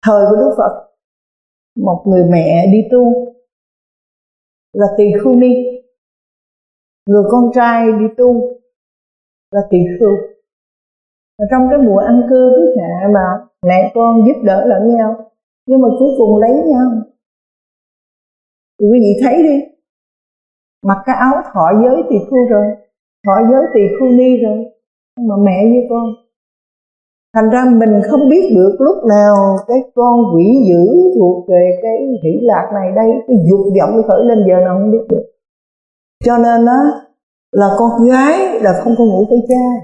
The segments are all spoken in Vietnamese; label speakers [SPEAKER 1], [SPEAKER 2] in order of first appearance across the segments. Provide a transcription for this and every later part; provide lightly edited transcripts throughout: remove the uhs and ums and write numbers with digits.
[SPEAKER 1] Thời của Đức Phật, một người mẹ đi tu là tỳ khưu ni, người con trai đi tu là tỳ khưu. Và trong cái mùa an cư thứ hạ mà mẹ con giúp đỡ lẫn nhau, nhưng mà cuối cùng lấy nhau. Thì quý vị thấy đi, mặc cái áo thọ giới tỳ khưu rồi, thọ giới tỳ khưu ni rồi, mà mẹ với con. Thành ra mình không biết được lúc nào cái con quỷ dữ thuộc về cái hỷ lạc này đây, cái dục vọng khởi lên, giờ nào không biết được. Cho nên á là con gái là không có ngủ với cha.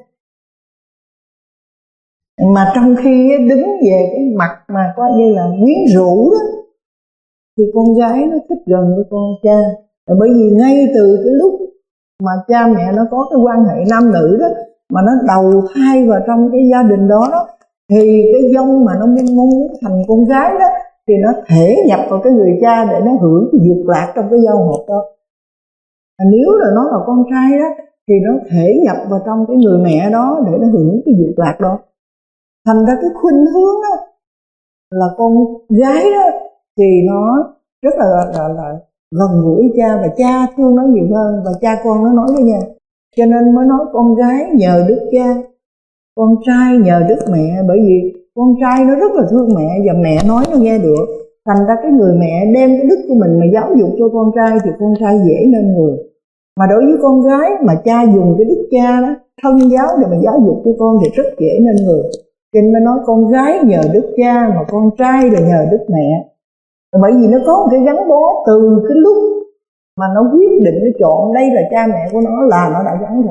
[SPEAKER 1] Mà trong khi đứng về cái mặt mà coi như là quyến rũ đó, thì con gái nó thích gần với con cha. Bởi vì ngay từ cái lúc mà cha mẹ nó có cái quan hệ nam nữ đó, mà nó đầu thai vào trong cái gia đình đó đó, thì cái dông mà nó muốn thành con gái đó, thì nó thể nhập vào cái người cha để nó hưởng cái dục lạc trong cái giao hợp đó. Nếu là nó là con trai đó, thì nó thể nhập vào trong cái người mẹ đó để nó hưởng cái dục lạc đó. Thành ra cái khuynh hướng đó là con gái đó thì nó rất là gần gũi cha, và cha thương nó nhiều hơn, và cha con nó nói với nhau. Cho nên mới nói con gái nhờ đức cha, con trai nhờ đức mẹ. Bởi vì con trai nó rất là thương mẹ, và mẹ nói nó nghe được. Thành ra cái người mẹ đem cái đức của mình mà giáo dục cho con trai, thì con trai dễ nên người. Mà đối với con gái mà cha dùng cái đức cha đó, thân giáo để mà giáo dục cho con, thì rất dễ nên người. Cho nên mới nói con gái nhờ đức cha, mà con trai là nhờ đức mẹ. Bởi vì nó có một cái gắn bó từ cái lúc mà nó quyết định, nó chọn đây là cha mẹ của nó, là nó đã gắn rồi.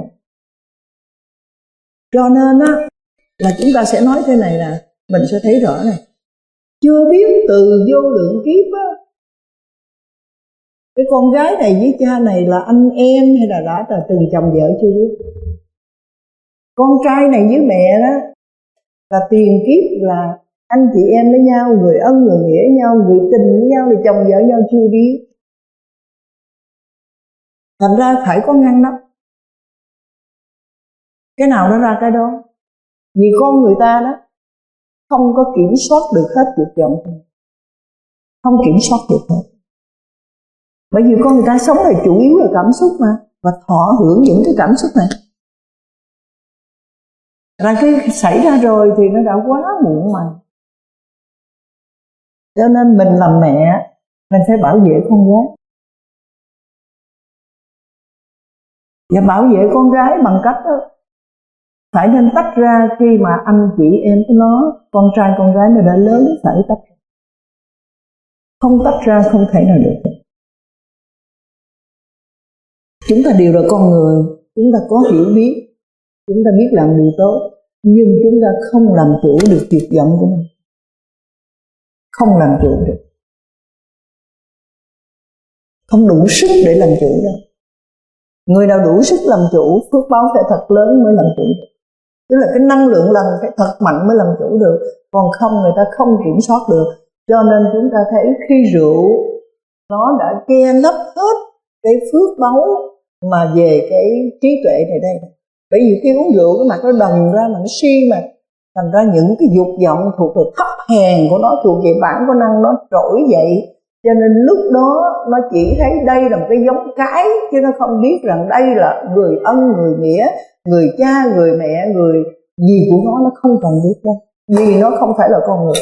[SPEAKER 1] Cho nên á là chúng ta sẽ nói thế này, là mình sẽ thấy rõ này, chưa biết từ vô lượng kiếp á, cái con gái này với cha này là anh em hay là đã từng chồng vợ chưa biết. Con trai này với mẹ đó là tiền kiếp là anh chị em với nhau, người ân người nghĩa với nhau, người tình với nhau, thì chồng vợ nhau chưa biết. Thành ra phải có ngăn nắp. Cái nào nó ra cái đó. Vì con người ta đó không có kiểm soát được hết dục vọng, không kiểm soát được hết. Bởi vì con người ta sống là chủ yếu là cảm xúc mà, và thọ hưởng những cái cảm xúc này. Ra cái xảy ra rồi thì nó đã quá muộn màng. Cho nên mình làm mẹ, mình phải bảo vệ con gái. Và bảo vệ con gái bằng cách đó, phải nên tách ra khi mà anh chị em của nó, con trai con gái nó đã lớn, phải tách ra. Không tách ra không thể nào được. Chúng ta đều là con người, chúng ta có hiểu biết, chúng ta biết làm điều tốt, nhưng chúng ta không làm chủ được dục vọng của mình. Không làm chủ được. Không đủ sức để làm chủ đâu. Người nào đủ sức làm chủ, phước báo phải thật lớn mới làm chủ được. Tức là cái năng lượng lành phải thật mạnh mới làm chủ được. Còn không, người ta không kiểm soát được. Cho nên chúng ta thấy khi rượu nó đã che lấp hết cái phước báu mà về cái trí tuệ này đây. Bởi vì khi uống rượu cái mặt nó đần ra mà nó si mà, thành ra những cái dục vọng thuộc về thấp hèn của nó, thuộc về bản của năng nó trỗi dậy. Cho nên lúc đó nó chỉ thấy đây là một cái giống cái, chứ nó không biết rằng đây là người ân, người nghĩa, người cha, người mẹ, người gì của nó không cần biết đâu. Vì nó không phải là con người.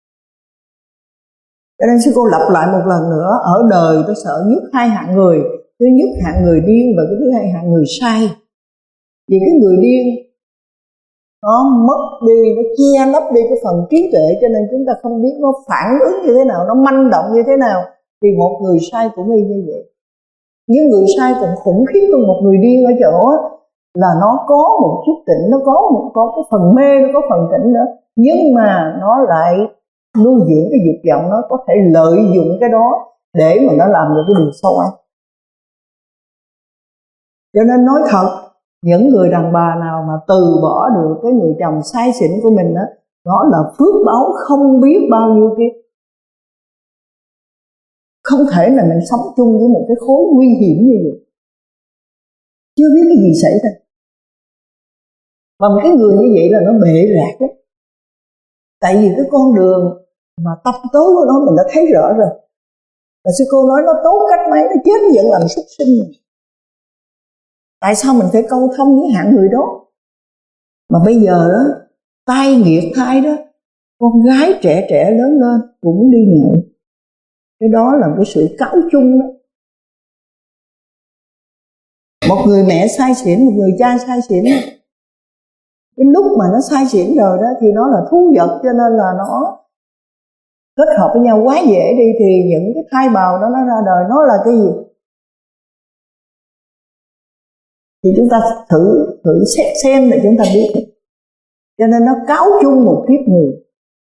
[SPEAKER 1] Cho nên sư cô lặp lại một lần nữa, ở đời tôi sợ nhất hai hạng người. Thứ nhất hạng người điên, và cái thứ hai hạng người sai. Vì cái người điên nó mất đi, nó che lấp đi cái phần trí tuệ, cho nên chúng ta không biết nó phản ứng như thế nào, nó manh động như thế nào. Thì một người sai cũng y như vậy. Nhưng người sai còn khủng khiếp hơn một người điên ở chỗ là nó có một chút tỉnh, nó có cái phần mê, nó có phần tỉnh nữa, nhưng mà nó lại nuôi dưỡng cái dục vọng, nó có thể lợi dụng cái đó để mà nó làm được cái điều xấu ấy. Cho nên nói thật, những người đàn bà nào mà từ bỏ được cái người chồng sai xỉn của mình đó, đó là phước báo không biết bao nhiêu kiếp. Không thể là mình sống chung với một cái khối nguy hiểm như vậy, chưa biết cái gì xảy ra. Và một cái người như vậy là nó bệ rạc lắm. Tại vì cái con đường mà tâm tối của nó mình đã thấy rõ rồi. Và sư cô nói nó tốt cách mấy, nó chết nó vẫn làm súc sinh. Tại sao mình phải câu thông với hạng người đó? Mà bây giờ đó, tai nghiệt thai đó, con gái trẻ trẻ lớn lên cũng đi nhậu. Cái đó là cái sự cáo chung đó. Một người mẹ sai xỉn, một người cha sai xỉn. Cái lúc mà nó sai xỉn rồi đó thì nó là thú vật, cho nên là nó kết hợp với nhau quá dễ đi, thì những cái thai bào đó nó ra đời nó là cái gì? Thì chúng ta thử xem để chúng ta biết. Cho nên nó cáo chung một kiếp người.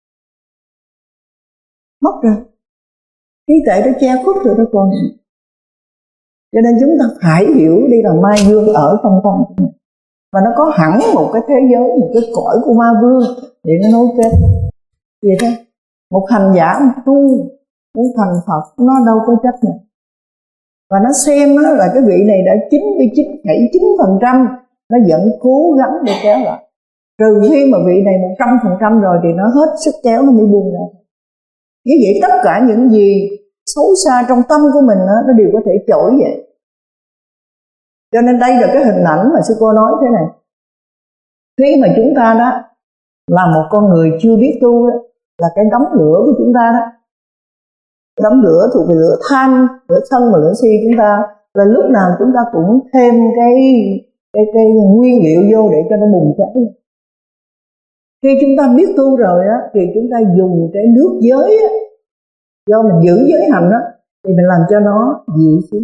[SPEAKER 1] Mất rồi. Trí tuệ nó che khuất rồi đó con. Cho nên chúng ta phải hiểu đi là ma dương ở trong tâm của mình. Và nó có hẳn một cái thế giới, một cái cõi của ma vương để nó nối kết. Vậy thôi. Một hành giả tu muốn thành Phật nó đâu có chấp nhận. Và nó xem là cái vị này đã 99,9%, nó vẫn cố gắng để kéo lại. Trừ khi mà vị này 100% rồi thì nó hết sức kéo nó mới buông ra. Như vậy tất cả những gì xấu xa trong tâm của mình nó đều có thể trỗi vậy. Cho nên đây là cái hình ảnh mà sư cô nói thế này. Khi mà chúng ta đó là một con người chưa biết tu đó, là cái đống lửa của chúng ta đó. Đống lửa thuộc về lửa tham, lửa sân và lửa si chúng ta, là lúc nào chúng ta cũng thêm cái nguyên liệu vô để cho nó bùng cháy. Khi chúng ta biết tu rồi á, thì chúng ta dùng cái nước giới á, do mình giữ giới hành á, thì mình làm cho nó dịu xuống.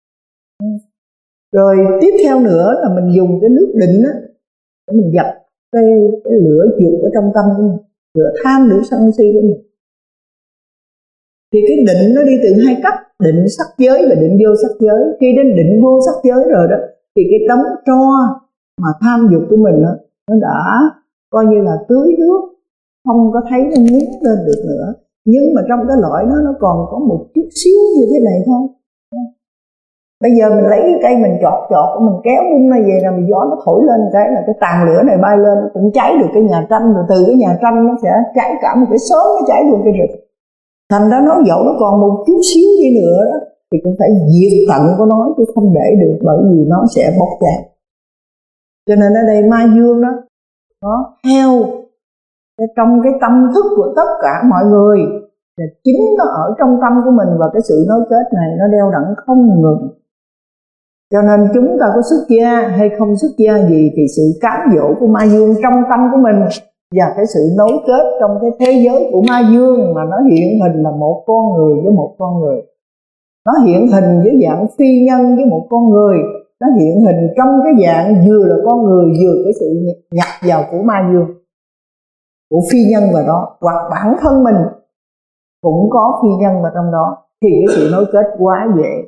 [SPEAKER 1] Rồi tiếp theo nữa là mình dùng cái nước định á, để mình dập cái lửa chuột ở trong tâm của mình, lửa tham, lửa sân si của mình. Thì cái định nó đi từ hai cách, định sắc giới và định vô sắc giới. Khi đến định vô sắc giới rồi đó, thì cái đống tro mà tham dục của mình đó, nó đã coi như là tưới nước, không có thấy nó nhúng lên được nữa. Nhưng mà trong cái lõi nó còn có một chút xíu như thế này thôi. Bây giờ mình lấy cái cây mình chọt, mình kéo bung nó về là mình gió nó thổi lên cái là cái tàn lửa này bay lên, nó cũng cháy được cái nhà tranh, rồi từ cái nhà tranh nó sẽ cháy cả một cái xóm, nó cháy luôn cái rừng. Thành ra nó dẫu nó còn một chút xíu gì nữa đó, thì cũng phải diệt tận của nó, chứ không để được, bởi vì nó sẽ bốc cháy. Cho nên ở đây ma dương đó, nó theo trong cái tâm thức của tất cả mọi người, là chính nó ở trong tâm của mình, và cái sự nối kết này nó đeo đẳng không ngừng. Cho nên chúng ta có xuất gia hay không xuất gia gì, thì sự cám dỗ của ma dương trong tâm của mình và cái sự nối kết trong cái thế giới của ma dương, mà nó hiện hình là một con người với một con người, nó hiện hình với dạng phi nhân với một con người, nó hiện hình trong cái dạng vừa là con người vừa cái sự nhập vào của ma dương, của phi nhân vào đó, hoặc bản thân mình cũng có phi nhân vào trong đó, thì cái sự nối kết quá dễ.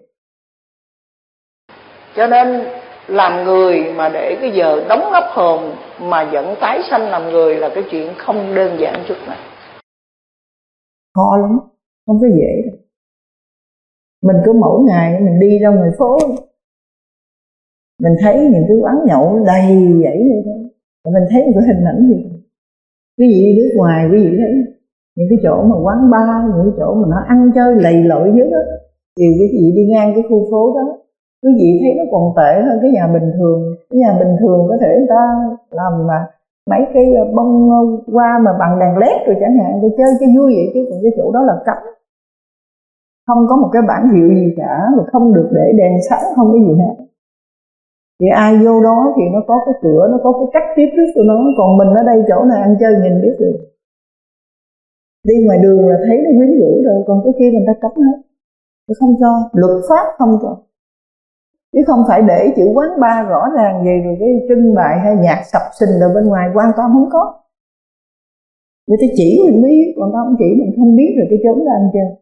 [SPEAKER 1] Cho nên làm người mà để cái giờ đóng nắp hồn mà vẫn tái sanh làm người là cái chuyện không đơn giản chút nào. Khó lắm, không có dễ đâu. Mình cứ mỗi ngày mình đi ra ngoài phố, mình thấy những cái quán nhậu đầy vậy thôi, mình thấy một cái hình ảnh gì. Quý vị đi nước ngoài, quý vị thấy những cái chỗ mà quán bar, những cái chỗ mà nó ăn chơi lầy lội dữ đó, thì quý vị đi ngang cái khu phố đó, quý vị thấy nó còn tệ hơn cái nhà bình thường. Cái nhà bình thường có thể người ta làm mà mấy cái bông hoa mà bằng đèn led rồi chẳng hạn, để chơi cho vui vậy, chứ còn cái chỗ đó là cấm, không có một cái bản hiệu gì cả, và không được để đèn sáng, không có gì hết. Thì ai vô đó thì nó có cái cửa, nó có cái cách tiếp rước của nó. Còn mình ở đây chỗ này ăn chơi nhìn biết được, đi ngoài đường là thấy nó quyến rũ rồi, còn cái kia người ta cấm hết, nó không cho, luật pháp không cho. Chứ không phải để chữ quán bar rõ ràng vậy rồi cái trưng bày hay nhạc sập sình ở bên ngoài, hoàn toàn không có. Người ta chỉ mình biết, còn ta không chỉ mình không biết rồi cái chốn ra ăn chơi.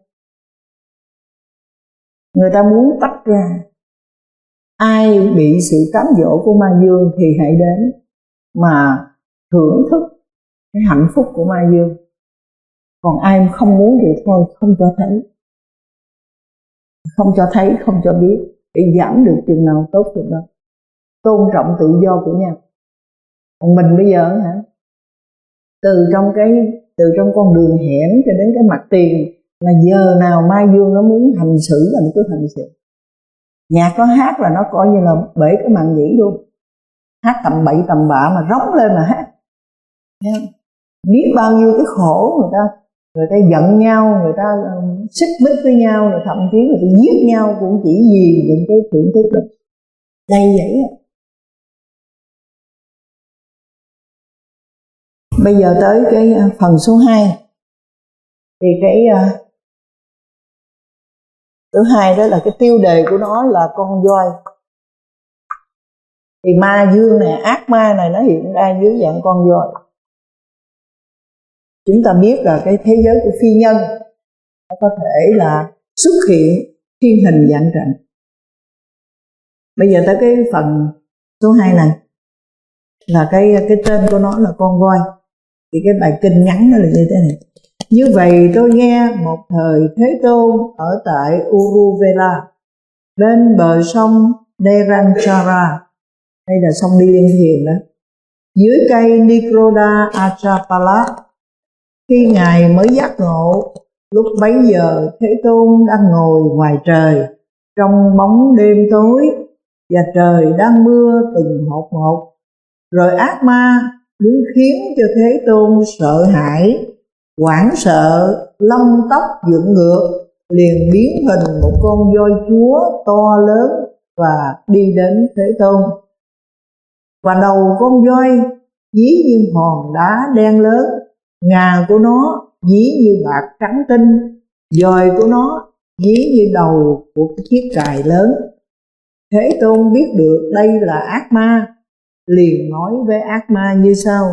[SPEAKER 1] Người ta muốn tách ra. Ai bị sự cám dỗ của ma dương thì hãy đến mà thưởng thức cái hạnh phúc của ma dương. Còn ai không muốn thì thôi, không cho thấy. Không cho thấy, không cho biết, để giảm được chừng nào tốt chừng đó. Tôn trọng tự do của nhau. Còn mình bây giờ hả, từ trong cái từ trong con đường hẻm cho đến cái mặt tiền, là giờ nào Mai Dương nó muốn hành xử là nó cứ hành xử. Nhạc nó hát là nó coi như là bể cái màn nhĩ luôn, hát tầm bậy tầm bạ mà rống lên mà hát. Biết bao nhiêu cái khổ người ta giận nhau, người ta xích mích với nhau, rồi thậm chí người ta giết nhau cũng chỉ vì những cái thưởng thức đó. Đây vậy á. Bây giờ tới cái phần số 2. Thì cái thứ hai đó là cái tiêu đề của nó là con voi. Thì ma dương này, ác ma này nó hiện ra dưới dạng con voi. Chúng ta biết là cái thế giới của phi nhân nó có thể là xuất hiện thiên hình dạng trận. Bây giờ tới cái phần số 2 này là cái tên của nó là con voi. Thì cái bài kinh ngắn nó là như thế này. Như vậy tôi nghe một thời Thế Tôn ở tại Uruvela, bên bờ sông Neranjara, đây là sông Đi Liên Thiền đó, dưới cây Nikroda Achapala. Khi Ngài mới giác ngộ, lúc bấy giờ Thế Tôn đang ngồi ngoài trời, trong bóng đêm tối, và trời đang mưa từng hột một. Rồi ác ma muốn khiến cho Thế Tôn sợ hãi, hoảng sợ, lông tóc dựng ngược, liền biến hình một con voi chúa to lớn và đi đến Thế Tôn. Và đầu con voi dí như hòn đá đen lớn, ngà của nó dí như bạc trắng tinh, dòi của nó dí như đầu của cái chiếc cài lớn. Thế Tôn biết được đây là ác ma, liền nói với ác ma như sau: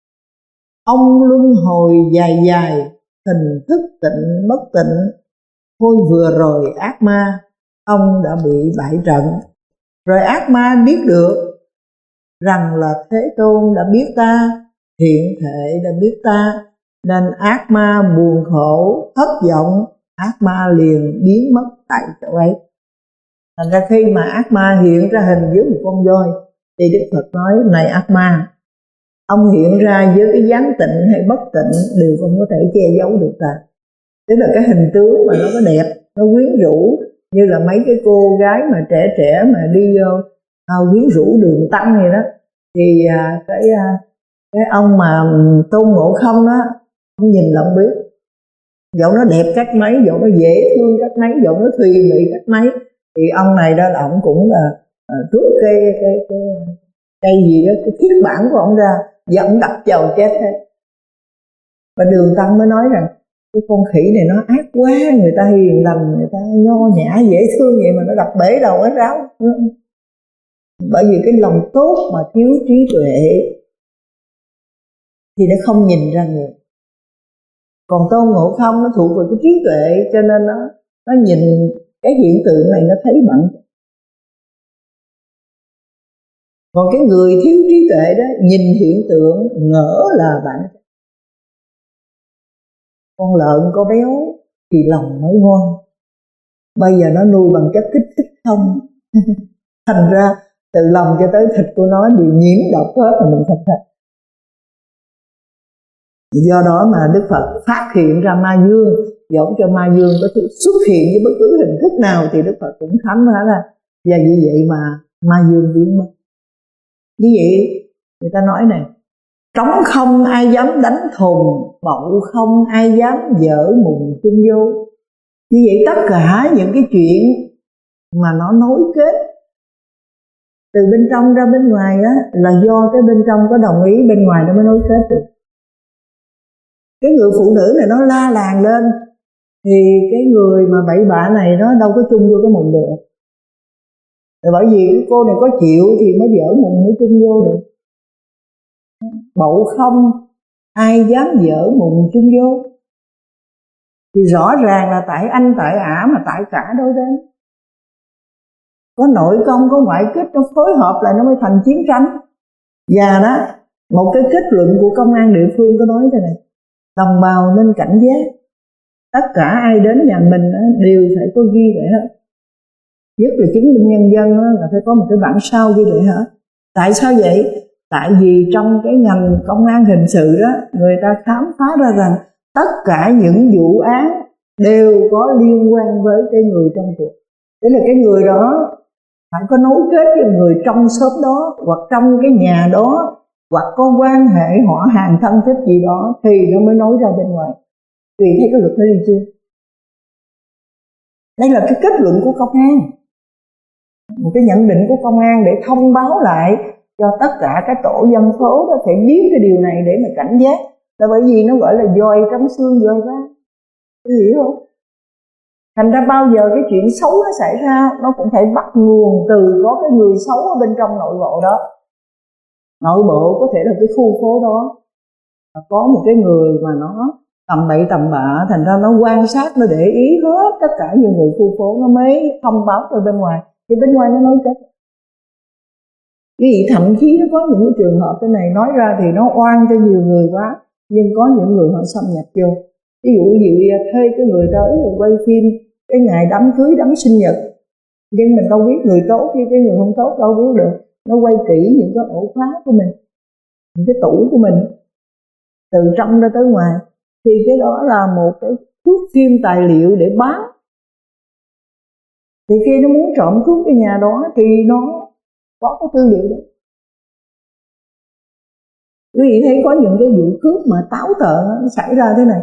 [SPEAKER 1] ông luân hồi dài dài, hình thức tịnh bất tịnh. Thôi vừa rồi ác ma, ông đã bị bại trận. Rồi ác ma biết được rằng là Thế Tôn đã biết ta, hiện thể đã biết ta, nên ác ma buồn khổ, thất vọng, ác ma liền biến mất tại chỗ ấy. Thành ra khi mà ác ma hiện ra hình dưới một con voi, thì Đức Phật nói: này ác ma, ông hiện ra với cái dáng tịnh hay bất tịnh đều không có thể che giấu được ta. Tức là cái hình tướng mà nó có đẹp, nó quyến rũ, như là mấy cái cô gái mà trẻ trẻ mà đi quyến rũ đường tăng vậy đó. Thì cái ông mà Tôn Ngộ Không đó, ông nhìn là ông biết, dẫu nó đẹp cách mấy, dẫu nó dễ thương cách mấy, dẫu nó thùy mị cách mấy, thì ông này đó là ông cũng là rút cái gì đó, cái thiết bản của ông ra, và ông đập chầu chết hết. Và Đường Tăng mới nói rằng cái con khỉ này nó ác quá, người ta hiền lành, người ta nho nhã dễ thương vậy mà nó đập bể đầu cái ráo. Bởi vì cái lòng tốt mà thiếu trí tuệ thì nó không nhìn ra người. Còn Tôn Ngộ Không nó thuộc về cái trí tuệ, cho nên nó nhìn cái hiện tượng này nó thấy bận. Còn cái người thiếu trí tuệ đó, nhìn hiện tượng ngỡ là bạn. Con lợn có béo thì lòng mới ngon, bây giờ nó nuôi bằng chất kích thích không. Thành ra từ lòng cho tới thịt của nó đều nhiễm độc hết mà mình không thấy. Do đó mà Đức Phật phát hiện ra ma dương, dẫu cho ma dương có xuất hiện với bất cứ hình thức nào thì Đức Phật cũng khám phá ra. Và như vậy mà ma dương biến mất. Như vậy người ta nói này: trống không ai dám đánh thùng, bậu không ai dám dở mùng chung vô. Như vậy tất cả những cái chuyện mà nó nối kết từ bên trong ra bên ngoài á, là do cái bên trong có đồng ý, bên ngoài nó mới nối kết được. Cái người phụ nữ này nó la làng lên, thì cái người mà bậy bạ này nó đâu có chung vô cái mùng được. Bởi vì cái cô này có chịu thì mới dở mùng mới chung vô được. Bậu không ai dám dở mùng chung vô, thì rõ ràng là tại anh tại ả mà tại cả đôi bên. Có nội công có ngoại kích, nó phối hợp lại nó mới thành chiến tranh. Và đó, một cái kết luận của công an địa phương có nói thế này: đồng bào nên cảnh giác, tất cả ai đến nhà mình đều phải có ghi lại hết. Nhất là chứng minh nhân dân là phải có một cái bản sao ghi lại hết. Tại sao vậy? Tại vì trong cái ngành công an hình sự đó, người ta khám phá ra rằng tất cả những vụ án đều có liên quan với cái người trong cuộc. Thế là cái người đó phải có nối kết với người trong xóm đó, hoặc trong cái nhà đó, hoặc có quan hệ họ hàng thân thích gì đó thì nó mới nói ra bên ngoài. Tùy thấy cái luật nó đi chưa? Đây là cái kết luận của công an, một cái nhận định của công an để thông báo lại cho tất cả các tổ dân phố đó phải biết cái điều này để mà cảnh giác. Là bởi vì nó gọi là dòi trong xương dòi ra, cái hiểu không? Thành ra bao giờ cái chuyện xấu nó xảy ra, nó cũng phải bắt nguồn từ có cái người xấu ở bên trong nội bộ đó. Nội bộ có thể là cái khu phố đó có một cái người mà nó tầm bậy tầm bạ, thành ra nó quan sát, nó để ý hết tất cả những người khu phố, nó mới thông báo từ bên ngoài. Thì bên ngoài nó nói kết. Cái gì thậm chí nó có những cái trường hợp thế này nói ra thì nó oan cho nhiều người quá, nhưng có những người họ xâm nhập vô. Ví dụ thuê cái người tới rồi quay phim cái ngày đám cưới, đám sinh nhật, nhưng mình đâu biết người tốt với cái người không tốt đâu biết được. Nó quay kỹ những cái ổ khóa của mình, những cái tủ của mình từ trong ra tới ngoài, thì cái đó là một cái thước phim tài liệu để bán. Thì khi nó muốn trộm cướp cái nhà đó thì nó có cái tư liệu đó. Quý vị thấy có những cái vụ cướp mà táo tợn nó xảy ra thế này,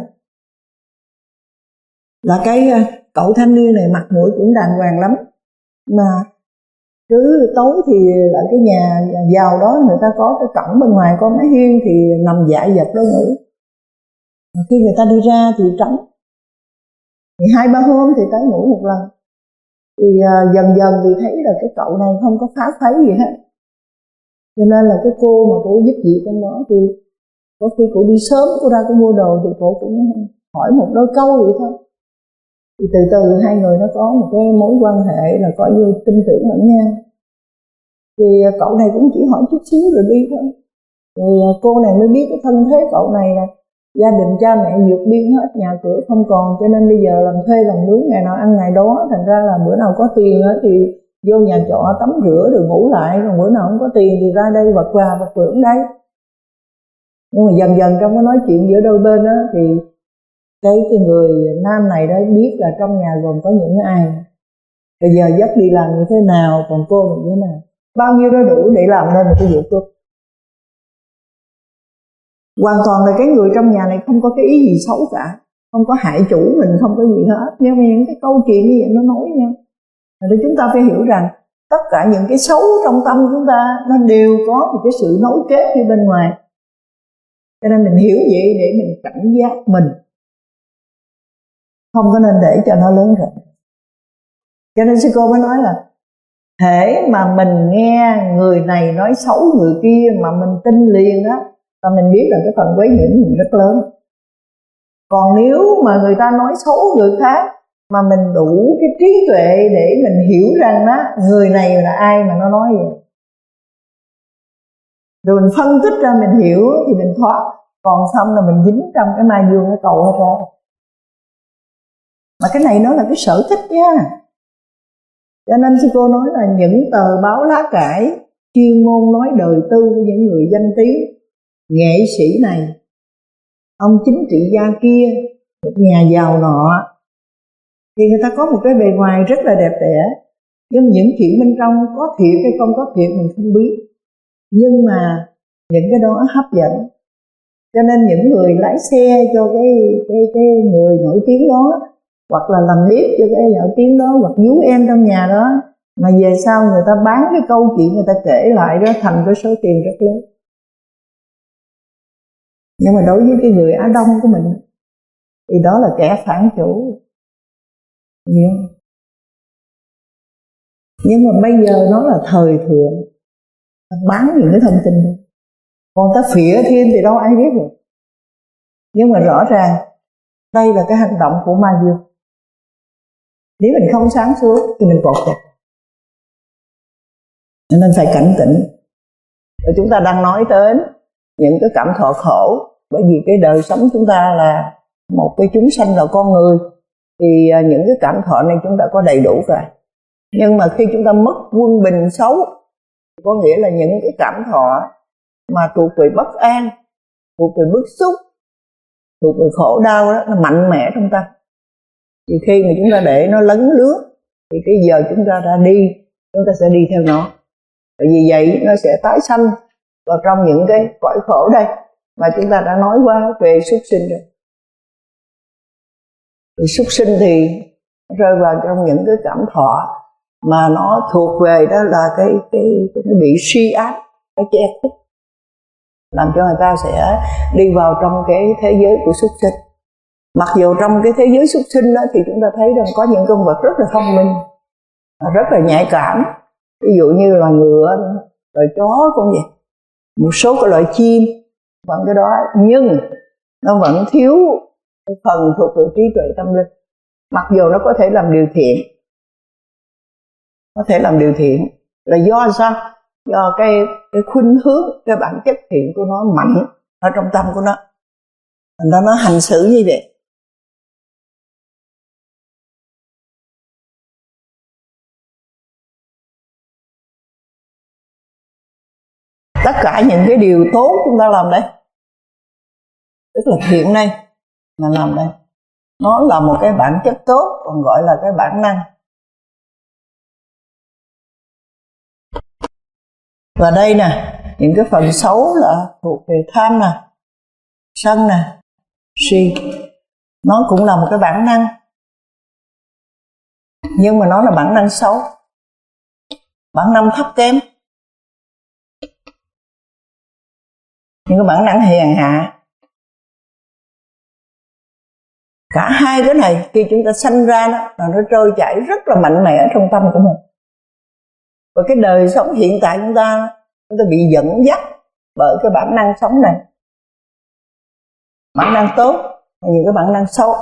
[SPEAKER 1] là cái cậu thanh niên này mặt mũi cũng đàng hoàng lắm, mà cứ tối thì ở cái nhà giàu đó người ta có cái cổng bên ngoài có mái hiên thì nằm dại vật đó ngủ. Khi người ta đi ra thì trống, thì 2-3 hôm thì tới ngủ một lần. Thì dần dần thì thấy là cái cậu này không có phá phấy gì hết, cho nên là cái cô mà cô giúp việc trong đó thì có khi cô đi sớm, cô ra cô mua đồ thì cô cũng hỏi một đôi câu vậy thôi. Thì từ từ hai người nó có một cái mối quan hệ là coi như tin tưởng lẫn nhau. Thì cậu này cũng chỉ hỏi chút xíu rồi đi thôi. Rồi cô này mới biết cái thân thế cậu này là gia đình cha mẹ vượt biên hết, nhà cửa không còn, cho nên bây giờ làm thuê làm mướn, ngày nào ăn ngày đó. Thành ra là bữa nào có tiền thì vô nhà trọ tắm rửa rồi ngủ lại, còn bữa nào không có tiền thì ra đây vật quà vật vưởng đây. Nhưng mà dần dần trong cái nói chuyện giữa đôi bên đó thì cái người nam này đó biết là trong nhà gồm có những ai, bây giờ dắt đi làm như thế nào, còn cô thì như thế nào, bao nhiêu đó đủ để làm nên một cái vụ cướp. Hoàn toàn là cái người trong nhà này không có cái ý gì xấu cả, không có hại chủ mình, không có gì hết. Nhưng mà những cái câu chuyện như vậy nó nói nhau, để chúng ta phải hiểu rằng tất cả những cái xấu trong tâm chúng ta nó đều có một cái sự nối kết như bên ngoài. Cho nên mình hiểu vậy để mình cảnh giác mình, không có nên để cho nó lớn rộng. Cho nên sư cô mới nói là hễ mà mình nghe người này nói xấu người kia mà mình tin liền đó, và mình biết là cái phần quấy nhiễm mình rất lớn. Còn nếu mà người ta nói xấu người khác mà mình đủ cái trí tuệ để mình hiểu rằng đó, người này là ai mà nó nói vậy, rồi mình phân tích ra mình hiểu thì mình thoát. Còn xong là mình dính trong cái ma dương cái cầu hết ra. Mà cái này nó là cái sở thích nha. Cho nên sư cô nói là những tờ báo lá cải chuyên môn nói đời tư của những người danh tiếng, nghệ sĩ này, ông chính trị gia kia, một nhà giàu nọ, thì người ta có một cái bề ngoài rất là đẹp đẽ, nhưng những chuyện bên trong có thiệt hay không có thiệt mình không biết. Nhưng mà những cái đó hấp dẫn, cho nên những người lái xe cho cái người nổi tiếng đó, hoặc là làm bếp cho cái nổi tiếng đó, hoặc vú em trong nhà đó, mà về sau người ta bán cái câu chuyện người ta kể lại đó thành cái số tiền rất lớn. Nhưng mà đối với cái người Á Đông của mình thì đó là kẻ phản chủ nhiều. Nhưng mà bây giờ nó là thời thượng, bán những cái thông tin đó. Còn ta phỉa thêm thì đâu ai biết được. Nhưng mà rõ ràng đây là cái hành động của ma dương. Nếu mình không sáng suốt thì mình cột kẹt. Nên phải cảnh tỉnh. Và chúng ta đang nói đến những cái cảm thọ khổ, bởi vì cái đời sống chúng ta là một cái chúng sanh là con người, thì những cái cảm thọ này chúng ta có đầy đủ cả. Nhưng mà khi chúng ta mất quân bình xấu, có nghĩa là những cái cảm thọ mà thuộc về bất an, thuộc về bức xúc, thuộc về khổ đau đó, nó mạnh mẽ trong tâm. Thì khi mà chúng ta để nó lấn lướt thì cái giờ chúng ta ra đi, chúng ta sẽ đi theo nó. Tại vì vậy nó sẽ tái sanh vào trong những cái cõi khổ đây mà chúng ta đã nói qua về súc sinh rồi. Thì súc sinh thì rơi vào trong những cái cảm thọ mà nó thuộc về đó là cái nó bị suy áp, cái che khuất, làm cho người ta sẽ đi vào trong cái thế giới của súc sinh. Mặc dù trong cái thế giới súc sinh đó thì chúng ta thấy rằng có những con vật rất là thông minh, rất là nhạy cảm, ví dụ như là ngựa, rồi chó cũng vậy, một số cái loại chim bằng cái đó, nhưng nó vẫn thiếu cái phần thuộc về trí tuệ tâm linh. Mặc dù nó có thể làm điều thiện, có thể làm điều thiện là do sao? Do cái khuynh hướng, cái bản chất thiện của nó mạnh ở trong tâm của nó, thành ra nó hành xử như vậy. Tất cả những cái điều tốt chúng ta làm đây, tức là thiện này mà làm đây, nó là một cái bản chất tốt, còn gọi là cái bản năng. Và đây nè, những cái phần xấu là thuộc về tham nè, sân nè, si, nó cũng là một cái bản năng, nhưng mà nó là bản năng xấu, bản năng thấp kém. Những cái bản năng hèn hạ, cả hai cái này khi chúng ta sanh ra đó, là nó trôi chảy rất là mạnh mẽ trong tâm của mình. Và cái đời sống hiện tại chúng ta bị dẫn dắt bởi cái bản năng sống này, bản năng tốt và những cái bản năng xấu.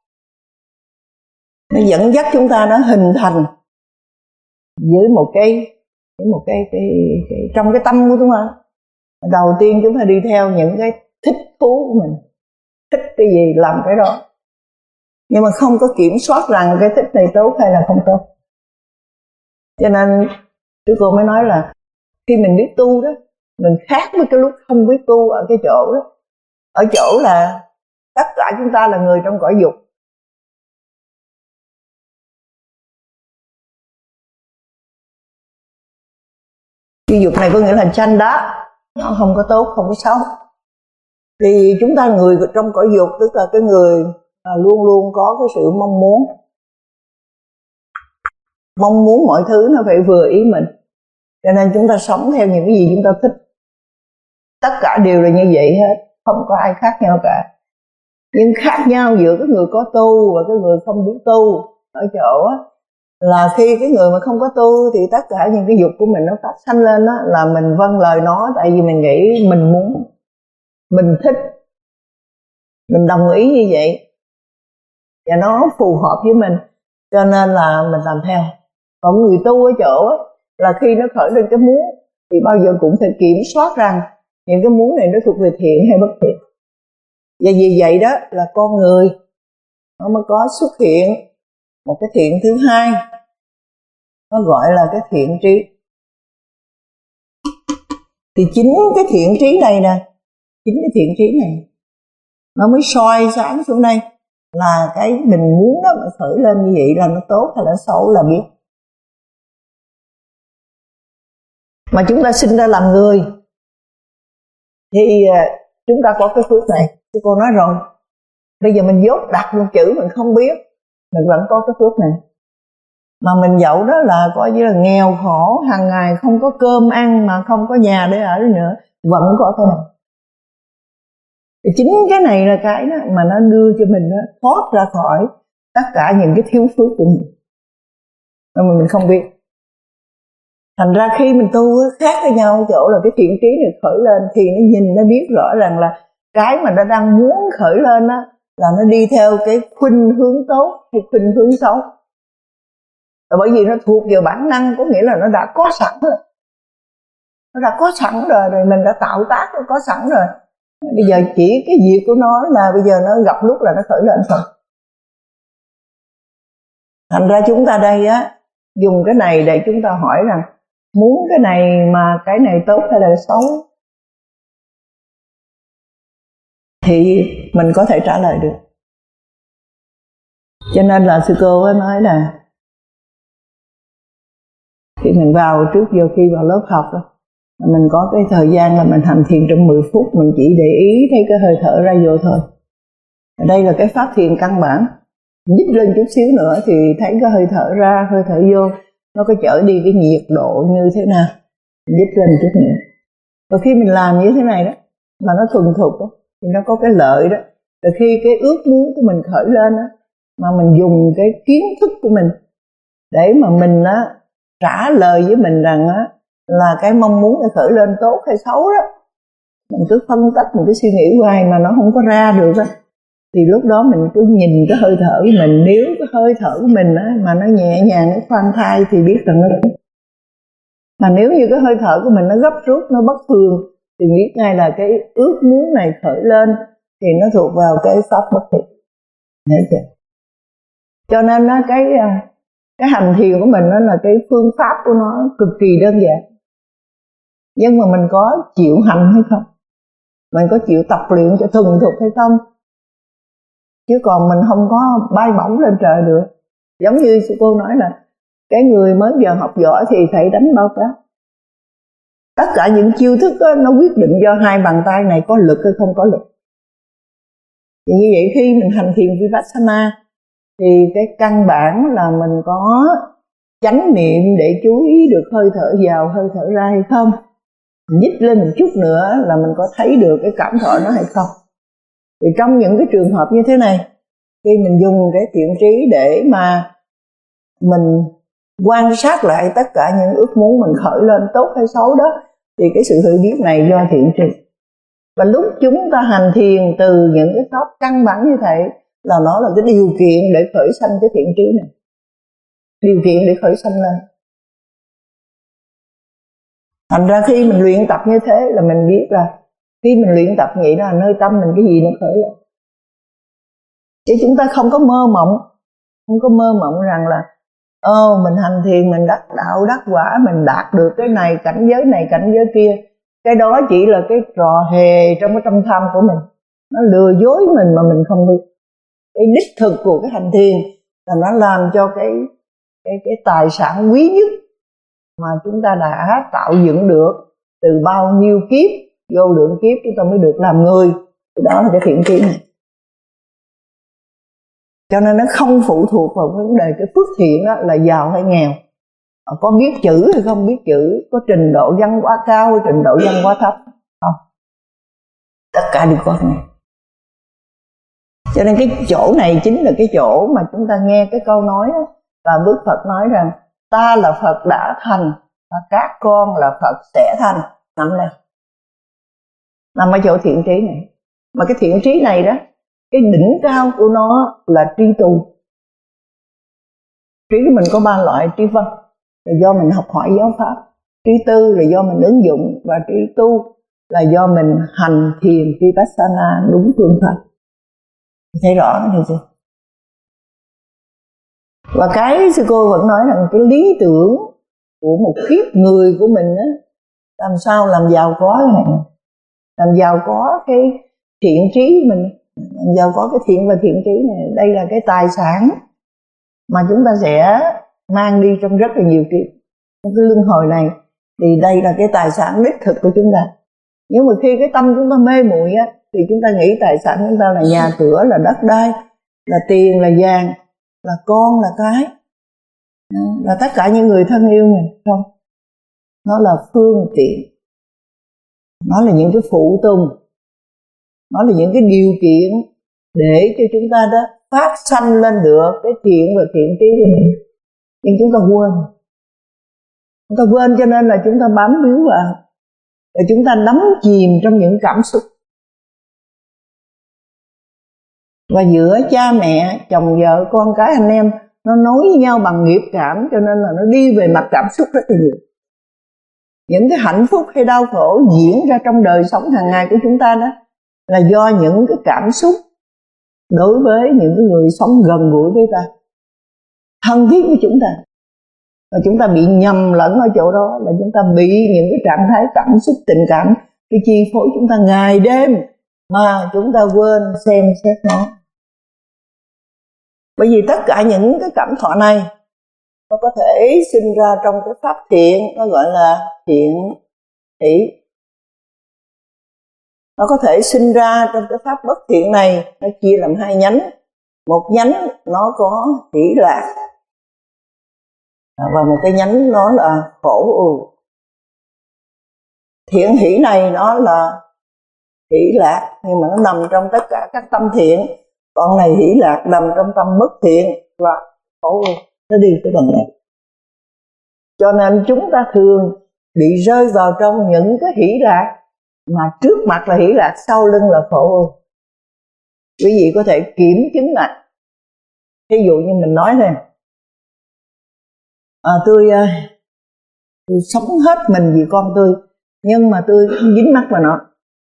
[SPEAKER 1] Nó dẫn dắt chúng ta, nó hình thành dưới một cái trong cái tâm của chúng ta. Đầu tiên chúng ta đi theo những cái thích thú của mình, thích cái gì làm cái đó, nhưng mà không có kiểm soát rằng cái thích này tốt hay là không tốt. Cho nên cô mới nói là khi mình biết tu đó, mình khác với cái lúc không biết tu ở cái chỗ đó. Ở chỗ là tất cả chúng ta là người trong cõi dục. Cái dục này có nghĩa là chanh đó, nó không có tốt, không có xấu. Thì chúng ta người trong cõi dục, tức là cái người luôn luôn có cái sự mong muốn mọi thứ nó phải vừa ý mình, cho nên chúng ta sống theo những cái gì chúng ta thích. Tất cả đều là như vậy hết, không có ai khác nhau cả. Nhưng khác nhau giữa cái người có tu và cái người không biết tu ở chỗ là khi cái người mà không có tu thì tất cả những cái dục của mình nó phát sanh lên đó, là mình vâng lời nó, tại vì mình nghĩ mình muốn, mình thích, mình đồng ý như vậy và nó phù hợp với mình, cho nên là mình làm theo. Còn người tu ở chỗ là khi nó khởi lên cái muốn thì bao giờ cũng phải kiểm soát rằng những cái muốn này nó thuộc về thiện hay bất thiện. Và vì vậy đó là con người nó mới có xuất hiện một cái thiện thứ hai, nó gọi là cái thiện trí. Thì chính cái thiện trí này nè, chính cái thiện trí này nó mới soi sáng xuống đây là cái mình muốn đó mà khởi lên như vậy là nó tốt hay là xấu là biết. Mà chúng ta sinh ra làm người thì chúng ta có cái phước này. Chứ cô nói rồi, bây giờ mình dốt đặt một chữ mình không biết, mình vẫn có cái phước này. Mà mình dẫu đó là coi như là nghèo khổ, hàng ngày không có cơm ăn mà không có nhà để ở nữa, vẫn có cái này. Thì chính cái này là cái đó mà nó đưa cho mình đó, thoát ra khỏi tất cả những cái thiếu phước của mình mà mình không biết. Thành ra khi mình tu khác với nhau ở chỗ là cái thiện trí này khởi lên thì nó nhìn, nó biết rõ ràng là cái mà nó đang muốn khởi lên đó là nó đi theo cái khuynh hướng tốt hay khuynh hướng xấu. Là bởi vì nó thuộc vào bản năng, có nghĩa là nó đã có sẵn rồi. Nó đã có sẵn rồi mình đã tạo tác, nó có sẵn rồi. Bây giờ chỉ cái việc của nó là bây giờ nó gặp lúc là nó khởi lên thôi. Thành ra chúng ta đây dùng cái này để chúng ta hỏi rằng muốn cái này mà cái này tốt hay là xấu. thì mình có thể trả lời được. Cho nên là sư cô nói là khi mình vào khi vào lớp học đó, mình có cái thời gian là mình hành thiền trong 10 phút, mình chỉ để ý thấy cái hơi thở ra vô thôi. Đây là cái pháp thiền căn bản. Nhích lên chút xíu nữa thì thấy cái hơi thở ra, hơi thở vô, nó có chở đi cái nhiệt độ như thế nào. Nhích lên chút nữa. Và khi mình làm như thế này đó, mà nó thuần thục đó, thì nó có cái lợi đó. Rồi khi cái ước muốn của mình khởi lên đó, mà mình dùng cái kiến thức của mình để mà mình á, trả lời với mình rằng á, là cái mong muốn nó khởi lên tốt hay xấu đó, mình cứ phân tích, mình cứ suy nghĩ hoài mà nó không có ra được á, thì lúc đó mình cứ nhìn cái hơi thở của mình. Nếu cái hơi thở của mình á, mà nó nhẹ nhàng, nó khoan thai thì biết rằng nó đúng. Mà nếu như cái hơi thở của mình nó gấp rút, nó bất thường thì biết ngay là cái ước muốn này khởi lên thì nó thuộc vào cái pháp bất thiện. Thấy chưa? Cho nên á, cái hành thiền của mình đó là cái phương pháp của nó cực kỳ đơn giản. Nhưng mà mình có chịu hành hay không? Mình có chịu tập luyện cho thuần thục hay không? Chứ còn mình không có bay bổng lên trời được. Giống như sư cô nói là cái người mới giờ học giỏi thì thầy đánh bao cá. Tất cả những chiêu thức đó, nó quyết định do hai bàn tay này có lực hay không có lực. Thì như vậy khi mình hành thiền Vipassana thì cái căn bản là mình có chánh niệm để chú ý được hơi thở vào, hơi thở ra hay không. Nhích lên một chút nữa là mình có thấy được cái cảm thọ nó hay không. Thì trong những cái trường hợp như thế này, khi mình dùng cái thiện trí để mà mình quan sát lại tất cả những ước muốn mình khởi lên tốt hay xấu đó, thì cái sự hiểu biết này do thiện trí. Và lúc chúng ta hành thiền từ những cái pháp căn bản như thế là nó là cái điều kiện để khởi sanh cái thiện trí này, điều kiện để khởi sanh lên. Thành ra khi mình luyện tập như thế là mình biết là khi mình luyện tập vậy là nơi tâm mình cái gì nó khởi lên. Chứ chúng ta không có mơ mộng rằng là mình hành thiền, mình đắc đạo, đắc quả, mình đạt được cái này, cảnh giới kia. Cái đó chỉ là cái trò hề trong cái tâm tham của mình. Nó lừa dối mình mà mình không biết. Cái đích thực của cái hành thiền là nó làm cho cái tài sản quý nhất mà chúng ta đã tạo dựng được từ bao nhiêu kiếp, vô lượng kiếp chúng ta mới được làm người. Đó là cái thiện trí này. Cho nên nó không phụ thuộc vào vấn đề cái phước thiện đó là giàu hay nghèo, có biết chữ hay không biết chữ, có trình độ văn hóa cao hay trình độ văn hóa thấp, không. Tất cả đều có này. Cho nên cái chỗ này chính là cái chỗ mà chúng ta nghe cái câu nói đó, là Đức Phật nói rằng ta là Phật đã thành và các con là Phật sẽ thành. Nằm ở chỗ thiện trí này. Mà cái thiện trí này đó, cái đỉnh cao của nó là tri tu. Trí của mình có 3 loại: trí văn là do mình học hỏi giáo pháp, trí tư là do mình ứng dụng, và trí tu là do mình hành thiền Vipassana đúng phương pháp. Thấy rõ cái này chưa? Và cái sư cô vẫn nói rằng cái lý tưởng của một kiếp người của mình á, làm sao làm giàu có cái này, làm giàu có cái thiện trí của mình, làm giàu có cái thiện và thiện trí này. Đây là cái tài sản mà chúng ta sẽ mang đi trong rất là nhiều kiếp. Trong cái luân hồi này thì đây là cái tài sản đích thực của chúng ta. Nhưng mà khi cái tâm chúng ta mê muội á, thì chúng ta nghĩ tài sản chúng ta là nhà cửa, là đất đai, là tiền, là vàng, là con, là cái, là tất cả những người thân yêu mình. Không, nó là phương tiện, nó là những cái phụ tùng, nó là những cái điều kiện để cho chúng ta đó phát sanh lên được cái thiện và thiện trí của mình. Nhưng chúng ta quên, cho nên là chúng ta bám víu vào, và chúng ta đắm chìm trong những cảm xúc. Và giữa cha mẹ, chồng vợ, con cái, anh em, nó nối với nhau bằng nghiệp cảm, cho nên là nó đi về mặt cảm xúc rất là nhiều. Những cái hạnh phúc hay đau khổ diễn ra trong đời sống hàng ngày của chúng ta đó là do những cái cảm xúc đối với những cái người sống gần gũi với ta, thân thiết với chúng ta. Và chúng ta bị nhầm lẫn ở chỗ đó, là chúng ta bị những cái trạng thái cảm xúc tình cảm cái chi phối chúng ta ngày đêm, mà chúng ta quên xem xét nó. Bởi vì tất cả những cái cảm thọ này nó có thể sinh ra trong cái pháp thiện, nó gọi là thiện hỷ. Nó có thể sinh ra trong cái pháp bất thiện này, nó chia làm hai nhánh. Một nhánh nó có hỷ lạc, và một cái nhánh nó là khổ ưu. Thiện hỷ này nó là hỷ lạc, nhưng mà nó nằm trong tất cả các tâm thiện. Còn này hỷ lạc nằm trong tâm bất thiện và khổ ưu, nó đi cái phần này. Cho nên chúng ta thường bị rơi vào trong những cái hỷ lạc mà trước mặt là hỷ lạc, sau lưng là khổ ưu. Quý vị có thể kiểm chứng lại. Ví dụ như mình nói này, tôi sống hết mình vì con tôi, nhưng mà tôi không dính mắc vào nó.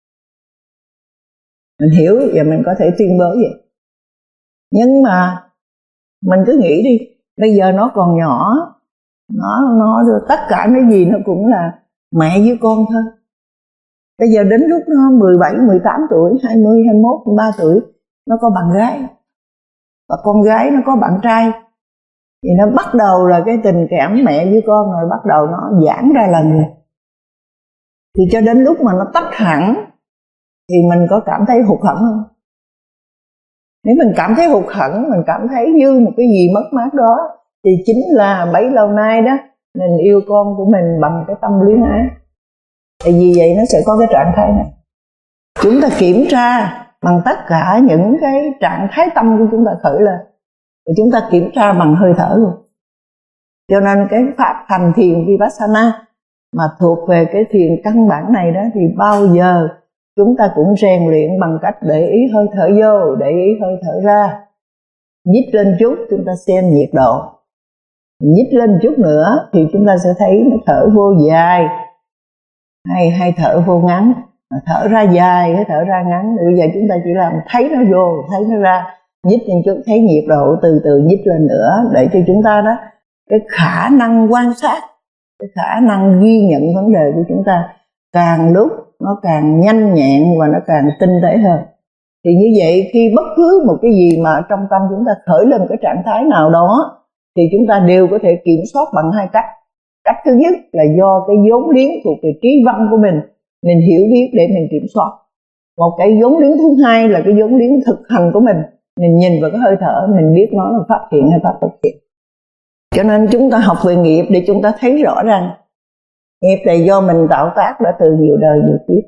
[SPEAKER 1] Mình hiểu và mình có thể tuyên bố vậy. Nhưng mà mình cứ nghĩ đi, bây giờ nó còn nhỏ, nó tất cả cái gì nó cũng là mẹ với con thôi. Bây giờ đến lúc nó 17, 18 tuổi, 20, 21, 23 tuổi, nó có bạn gái, và con gái nó có bạn trai, thì nó bắt đầu là cái tình cảm mẹ với con rồi bắt đầu nó giãn ra là người. Thì cho đến lúc mà nó tắt hẳn thì mình có cảm thấy hụt hẫng không? Nếu mình cảm thấy hụt hẫng, mình cảm thấy như một cái gì mất mát đó, thì chính là bấy lâu nay đó mình yêu con của mình bằng cái tâm luyến ái. Thì vì vậy nó sẽ có cái trạng thái này. Chúng ta kiểm tra bằng tất cả những cái trạng thái tâm của chúng ta khởi lên, và chúng ta kiểm tra bằng hơi thở luôn. Cho nên cái pháp hành thiền Vipassana mà thuộc về cái thiền căn bản này đó, thì bao giờ chúng ta cũng rèn luyện bằng cách để ý hơi thở vô, để ý hơi thở ra. Nhích lên chút chúng ta xem nhiệt độ, nhích lên chút nữa thì chúng ta sẽ thấy nó thở vô dài hay thở vô ngắn, thở ra dài hay thở ra ngắn. Bây giờ chúng ta chỉ làm thấy nó vô, thấy nó ra, nhích lên chút thấy nhiệt độ, từ từ nhích lên nữa, để cho chúng ta đó cái khả năng quan sát, cái khả năng ghi nhận vấn đề của chúng ta càng lúc nó càng nhanh nhẹn và nó càng tinh tế hơn. Thì như vậy khi bất cứ một cái gì mà trong tâm chúng ta khởi lên cái trạng thái nào đó, thì chúng ta đều có thể kiểm soát bằng hai cách. Cách thứ nhất là do cái vốn liếng của cái trí văn của mình hiểu biết để mình kiểm soát. Một cái vốn liếng thứ hai là cái vốn liếng thực hành của mình nhìn vào cái hơi thở, mình biết nó là pháp thiện hay pháp bất thiện. Cho nên chúng ta học về nghiệp để chúng ta thấy rõ ràng nghiệp này do mình tạo tác đã từ nhiều đời nhiều kiếp.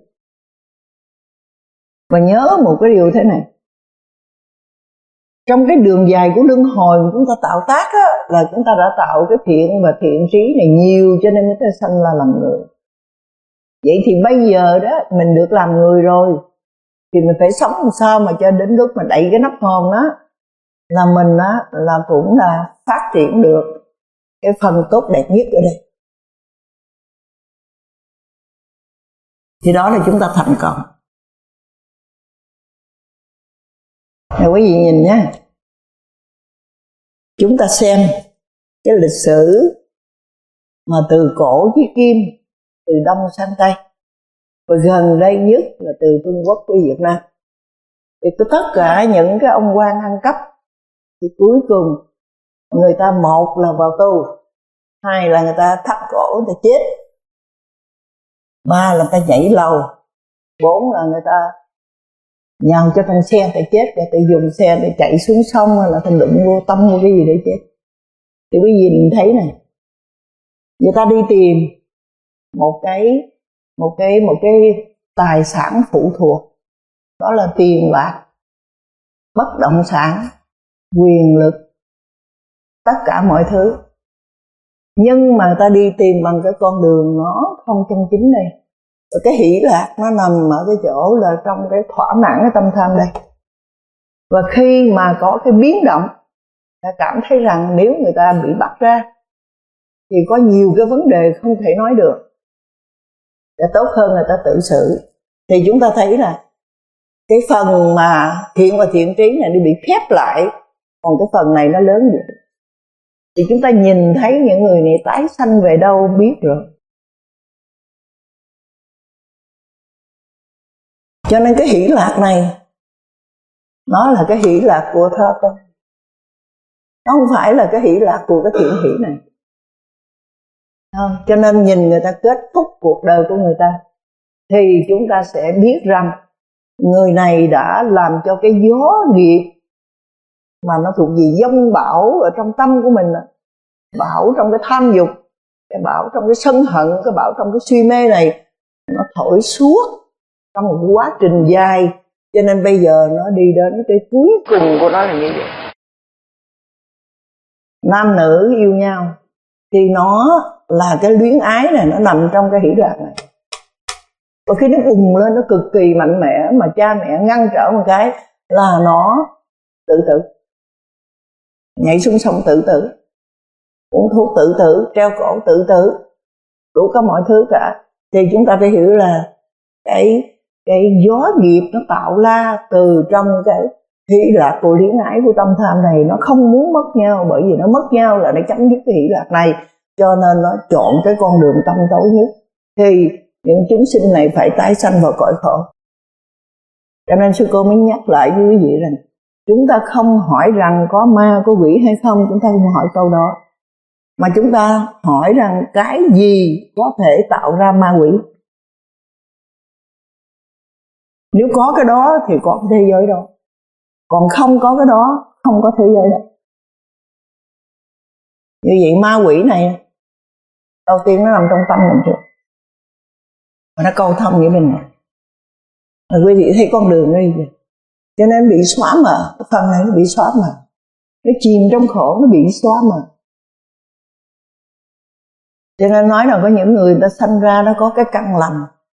[SPEAKER 1] Và nhớ một cái điều thế này, trong cái đường dài của luân hồi mà chúng ta tạo tác á, là chúng ta đã tạo cái thiện và thiện trí này nhiều, cho nên chúng ta sanh là làm người. Vậy thì bây giờ đó mình được làm người rồi, thì mình phải sống làm sao mà cho đến lúc mà đẩy cái nắp hòn đó là mình á là cũng là phát triển được cái phần tốt đẹp nhất ở đây. Thì đó là chúng ta thành công. Rồi quý vị nhìn nhé, chúng ta xem cái lịch sử mà từ cổ chí kim, từ Đông sang Tây, và gần đây nhất là từ Trung Quốc với Việt Nam. Thì tất cả những cái ông quan ăn cắp, thì cuối cùng người ta một là vào tù, hai là người ta thắt cổ người ta chết, ba là người ta nhảy lầu, bốn là người ta nhào cho trong xe để chết, để tự dùng xe để chạy xuống sông, hay là thành đụng vô tông vô cái gì để chết. Thì quý vị nhìn thấy này, người ta đi tìm một cái tài sản phụ thuộc, đó là tiền bạc, bất động sản, quyền lực, tất cả mọi thứ. Nhưng mà ta đi tìm bằng cái con đường nó không chân chính đây. Và cái hỷ lạc nó nằm ở cái chỗ là trong cái thỏa mãn cái tâm tham đây. Và khi mà có cái biến động, ta cảm thấy rằng nếu người ta bị bắt ra thì có nhiều cái vấn đề không thể nói được, để tốt hơn người ta tự xử. Thì chúng ta thấy là cái phần mà thiện và thiện trí này nó bị khép lại, còn cái phần này nó lớn vậy. Thì chúng ta nhìn thấy những người này tái sanh về đâu biết rồi. Cho nên cái hỷ lạc này nó là cái hỷ lạc của tha tâm, nó không phải là cái hỷ lạc của cái thiện hỷ này. Cho nên nhìn người ta kết thúc cuộc đời của người ta thì chúng ta sẽ biết rằng người này đã làm cho cái gió nghiệp mà nó thuộc về dông bão ở trong tâm của mình, bão trong cái tham dục, cái bão trong cái sân hận, cái bão trong cái suy mê này, nó thổi suốt trong một quá trình dài. Cho nên bây giờ nó đi đến cái cuối cùng của nó là như vậy. Nam nữ yêu nhau thì nó là cái luyến ái này, nó nằm trong cái hỷ lạc này. Và khi nó bùng lên nó cực kỳ mạnh mẽ, mà cha mẹ ngăn trở một cái là nó tự tử, nhảy xuống sông tự tử, uống thuốc tự tử, treo cổ tự tử, đủ cả mọi thứ cả. Thì chúng ta phải hiểu là cái gió nghiệp nó tạo ra từ trong cái hỷ lạc của luyến ái của tâm tham này, nó không muốn mất nhau, bởi vì nó mất nhau là nó chấm dứt cái hỷ lạc này. Cho nên nó chọn cái con đường tăm tối nhất, thì những chúng sinh này phải tái sanh vào cõi khổ. Cho nên sư cô mới nhắc lại với quý vị rằng chúng ta không hỏi rằng có ma có quỷ hay không, chúng ta không hỏi câu đó, mà chúng ta hỏi rằng cái gì có thể tạo ra ma quỷ. Nếu có cái đó thì có cái thế giới đó, còn không có cái đó không có thế giới đó. Như vậy ma quỷ này đầu tiên nó nằm trong tâm mình trước, và nó câu thông với mình. Quý vị thấy con đường đây kìa, cho nên bị xóa mờ, cái phần này nó bị xóa mờ, nó chìm trong khổ, nó bị xóa mờ. Cho nên nói là có những người ta sanh ra nó có cái căn lành,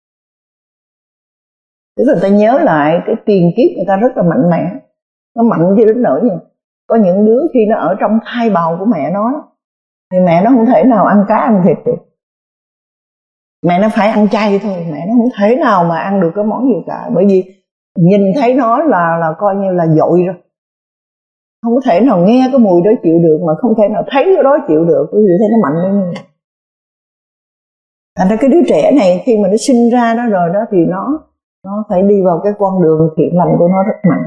[SPEAKER 1] tức là người ta nhớ lại cái tiền kiếp người ta rất là mạnh mẽ, nó mạnh cho đến nỗi gì. Có những đứa khi nó ở trong thai bào của mẹ nó thì mẹ nó không thể nào ăn cá ăn thịt được, mẹ nó phải ăn chay thôi, mẹ nó không thể nào mà ăn được cái món gì cả, bởi vì nhìn thấy nó là coi như là dội rồi, không có thể nào nghe cái mùi đó chịu được, mà không thể nào thấy cái đó chịu được, bởi vì thấy nó mạnh lên như vậy. Thành ra cái đứa trẻ này khi mà nó sinh ra đó rồi đó thì nó phải đi vào cái con đường thiện lành của nó rất mạnh.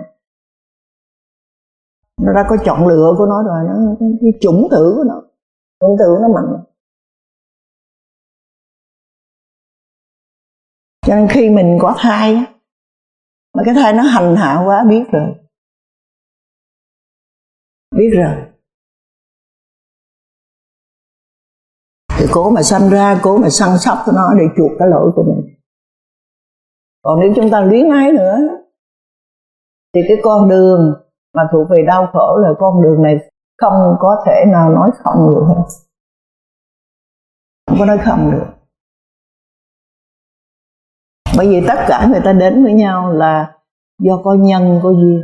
[SPEAKER 1] Nó đã có chọn lựa của nó rồi, nó cái chủng tử của nó, chủng tử nó mạnh. Cho nên khi mình có thai mà cái thai nó hành hạ quá, biết rồi, thì cố mà sanh ra, cố mà săn sóc cho nó để chuộc cái lỗi của mình. Còn nếu chúng ta luyến ái nữa thì cái con đường mà thuộc về đau khổ là con đường này không có thể nào nói không được hết, không có nói không được. Bởi vì tất cả người ta đến với nhau là do có nhân, có duyên.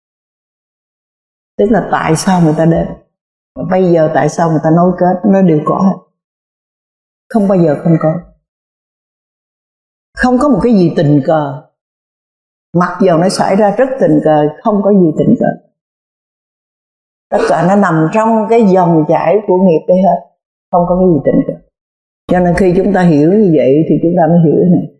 [SPEAKER 1] Tức là tại sao người ta đến, và bây giờ tại sao người ta nối kết, nó đều có hết, không bao giờ không có. Không có một cái gì tình cờ, mặc dù nó xảy ra rất tình cờ, không có gì tình cờ. Tất cả nó nằm trong cái dòng chảy của nghiệp đây hết, không có cái gì tình cờ. Cho nên khi chúng ta hiểu như vậy thì chúng ta mới hiểu cái này.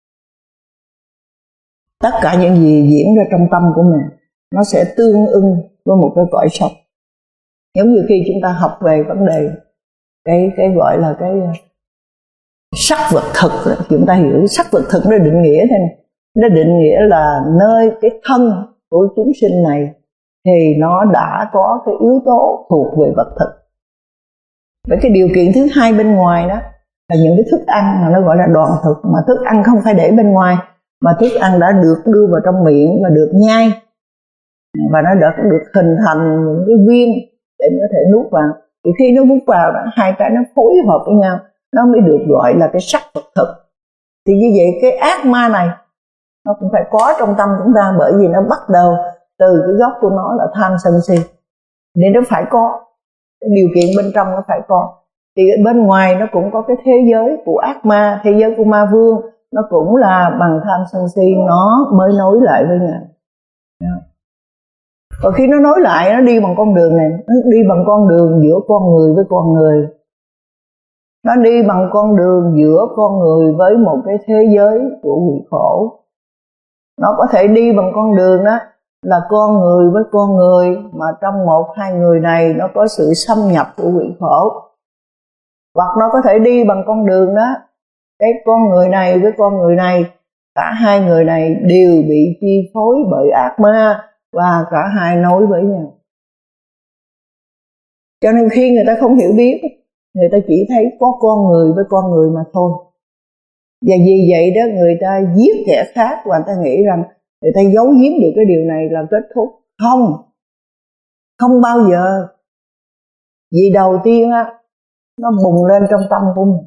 [SPEAKER 1] Tất cả những gì diễn ra trong tâm của mình nó sẽ tương ưng với một cái cõi sống. Giống như khi chúng ta học về vấn đề cái gọi là cái sắc vật thực, chúng ta hiểu sắc vật thực nó định nghĩa thế này. Nó định nghĩa là nơi cái thân của chúng sinh này thì nó đã có cái yếu tố thuộc về vật thực. Với cái điều kiện thứ hai bên ngoài đó là những cái thức ăn mà nó gọi là đoàn thực, mà thức ăn không phải để bên ngoài, mà thức ăn đã được đưa vào trong miệng và được nhai, và nó đã được hình thành những cái viên để có thể nuốt vào. Thì khi nó nuốt vào đó, hai cái nó phối hợp với nhau, nó mới được gọi là cái sắc vật thực. Thì như vậy cái ác ma này nó cũng phải có trong tâm chúng ta, bởi vì nó bắt đầu từ cái gốc của nó là tham sân si, nên nó phải có cái điều kiện bên trong, nó phải có. Thì bên ngoài nó cũng có cái thế giới của ác ma, thế giới của ma vương, nó cũng là bằng tham sân si nó mới nối lại với nhau. Và khi nó nối lại, nó đi bằng con đường này, nó đi bằng con đường giữa con người với con người, nó đi bằng con đường giữa con người với một cái thế giới của quỷ khổ. Nó có thể đi bằng con đường đó là con người với con người, mà trong một hai người này nó có sự xâm nhập của quỷ khổ. Hoặc nó có thể đi bằng con đường đó, cái con người này với con người này, cả hai người này đều bị chi phối bởi ác ma, và cả hai nối với nhau. Cho nên khi người ta không hiểu biết, người ta chỉ thấy có con người với con người mà thôi. Và vì vậy đó, người ta giết kẻ khác và người ta nghĩ rằng người ta giấu giếm được cái điều này là kết thúc. Không bao giờ. Vì đầu tiên á, nó bùng lên trong tâm của mình,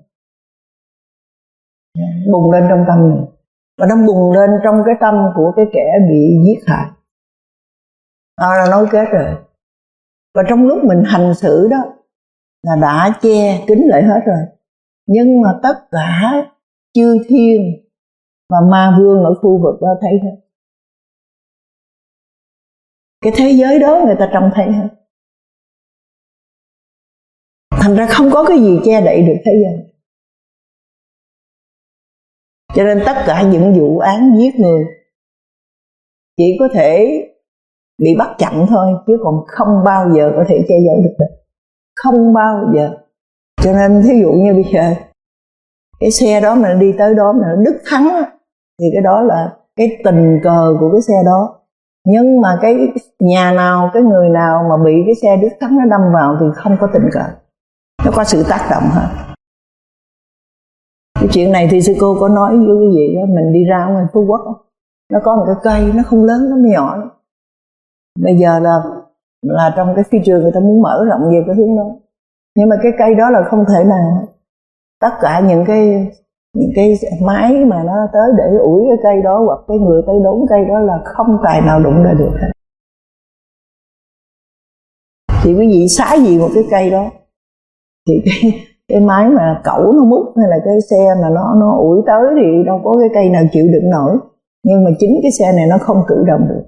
[SPEAKER 1] bùng lên trong tâm mình, và nó bùng lên trong cái tâm của cái kẻ bị giết hại. Đó là nói kết rồi. Và trong lúc mình hành xử đó là đã che kín lại hết rồi. Nhưng mà tất cả chư thiên và ma vương ở khu vực đó thấy hết. Cái thế giới đó người ta trông thấy hết. Thành ra không có cái gì che đậy được thế gian. Cho nên tất cả những vụ án giết người chỉ có thể bị bắt chậm thôi, chứ còn không bao giờ có thể che giấu được. Không bao giờ. Cho nên thí dụ như bây giờ cái xe đó mà đi tới đó mà nó đứt thắng á, thì cái đó là cái tình cờ của cái xe đó. Nhưng mà cái nhà nào, cái người nào mà bị cái xe đứt thắng nó đâm vào thì không có tình cờ, nó có sự tác động hết. Cái chuyện này thì sư cô có nói với quý vị đó, mình đi ra ngoài Phú Quốc đó, nó có một cái cây, nó không lớn, nó nhỏ lắm. Bây giờ là trong cái phi trường người ta muốn mở rộng về cái hướng đó, nhưng mà cái cây đó là không thể nào. Tất cả những cái máy mà nó tới để ủi cái cây đó, hoặc cái người tới đốn cây đó là không tài nào đụng ra được hết. Thì quý vị xá gì một cái cây đó thì cái máy mà cẩu nó múc, hay là cái xe mà nó ủi tới thì đâu có cái cây nào chịu đựng nổi. Nhưng mà chính cái xe này nó không cử động được.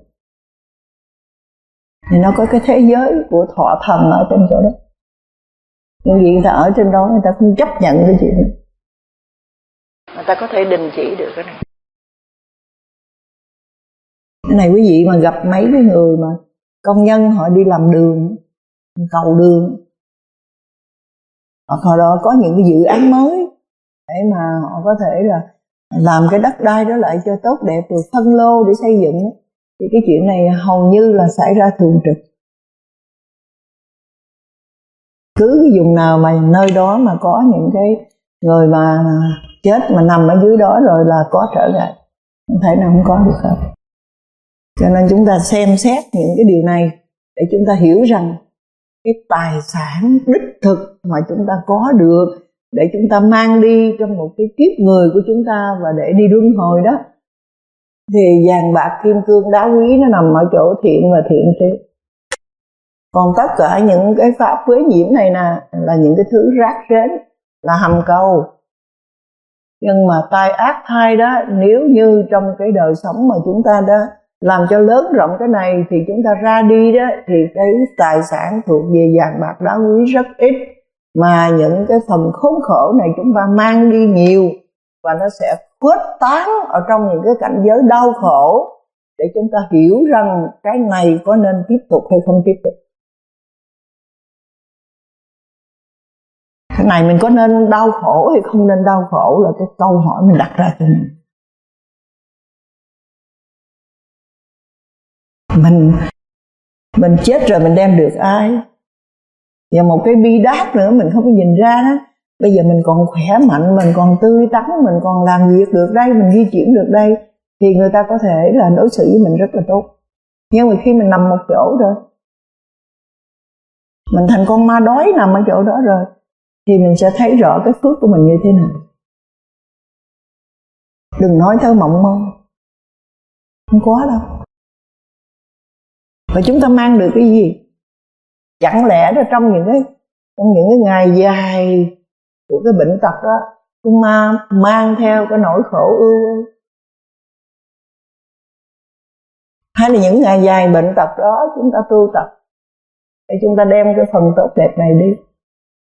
[SPEAKER 1] Thì nó có cái thế giới của thọ thần ở trên chỗ đó. Nhưng vì người ta ở trên đó, người ta không chấp nhận cái chuyện này, người ta có thể đình chỉ được cái này. Cái này quý vị mà gặp mấy cái người mà công nhân họ đi làm đường, cầu đường, hoặc hồi đó có những cái dự án mới để mà họ có thể là làm cái đất đai đó lại cho tốt đẹp, rồi phân lô để xây dựng, thì cái chuyện này hầu như là xảy ra thường trực. Cứ cái vùng nào mà nơi đó mà có những cái người mà chết mà nằm ở dưới đó rồi là có trở ngại, không thể nào không có được hết. Cho nên chúng ta xem xét những cái điều này để chúng ta hiểu rằng cái tài sản đích thực mà chúng ta có được để chúng ta mang đi trong một cái kiếp người của chúng ta và để đi luân hồi đó, thì vàng bạc kim cương đá quý nó nằm ở chỗ thiện và thiện trí. Còn tất cả những cái pháp quế nhiễm này nè là những cái thứ rác rến, là hầm cầu. Nhưng mà tai ác thai đó, nếu như trong cái đời sống mà chúng ta đã làm cho lớn rộng cái này, thì chúng ta ra đi đó, thì cái tài sản thuộc về vàng bạc đá quý rất ít, mà những cái phần khốn khổ này chúng ta mang đi nhiều, và nó sẽ khuếch tán ở trong những cái cảnh giới đau khổ, để chúng ta hiểu rằng cái này có nên tiếp tục hay không tiếp tục. Cái này mình có nên đau khổ hay không nên đau khổ là cái câu hỏi mình đặt ra cho mình. Mình chết rồi mình đem được ai? Và một cái bi đát nữa mình không có nhìn ra đó. Bây giờ mình còn khỏe mạnh, mình còn tươi tắn, mình còn làm việc được đây, mình di chuyển được đây, thì người ta có thể là đối xử với mình rất là tốt. Nhưng mà khi mình nằm một chỗ rồi, mình thành con ma đói nằm ở chỗ đó rồi, thì mình sẽ thấy rõ cái phước của mình như thế nào. Đừng nói tới mộng mơ, không có đâu. Và chúng ta mang được cái gì? Chẳng lẽ đó trong những cái ngày dài của cái bệnh tật đó, chúng ta mang theo cái nỗi khổ ưu, hay là những ngày dài bệnh tật đó chúng ta tu tập để chúng ta đem cái phần tốt đẹp này đi,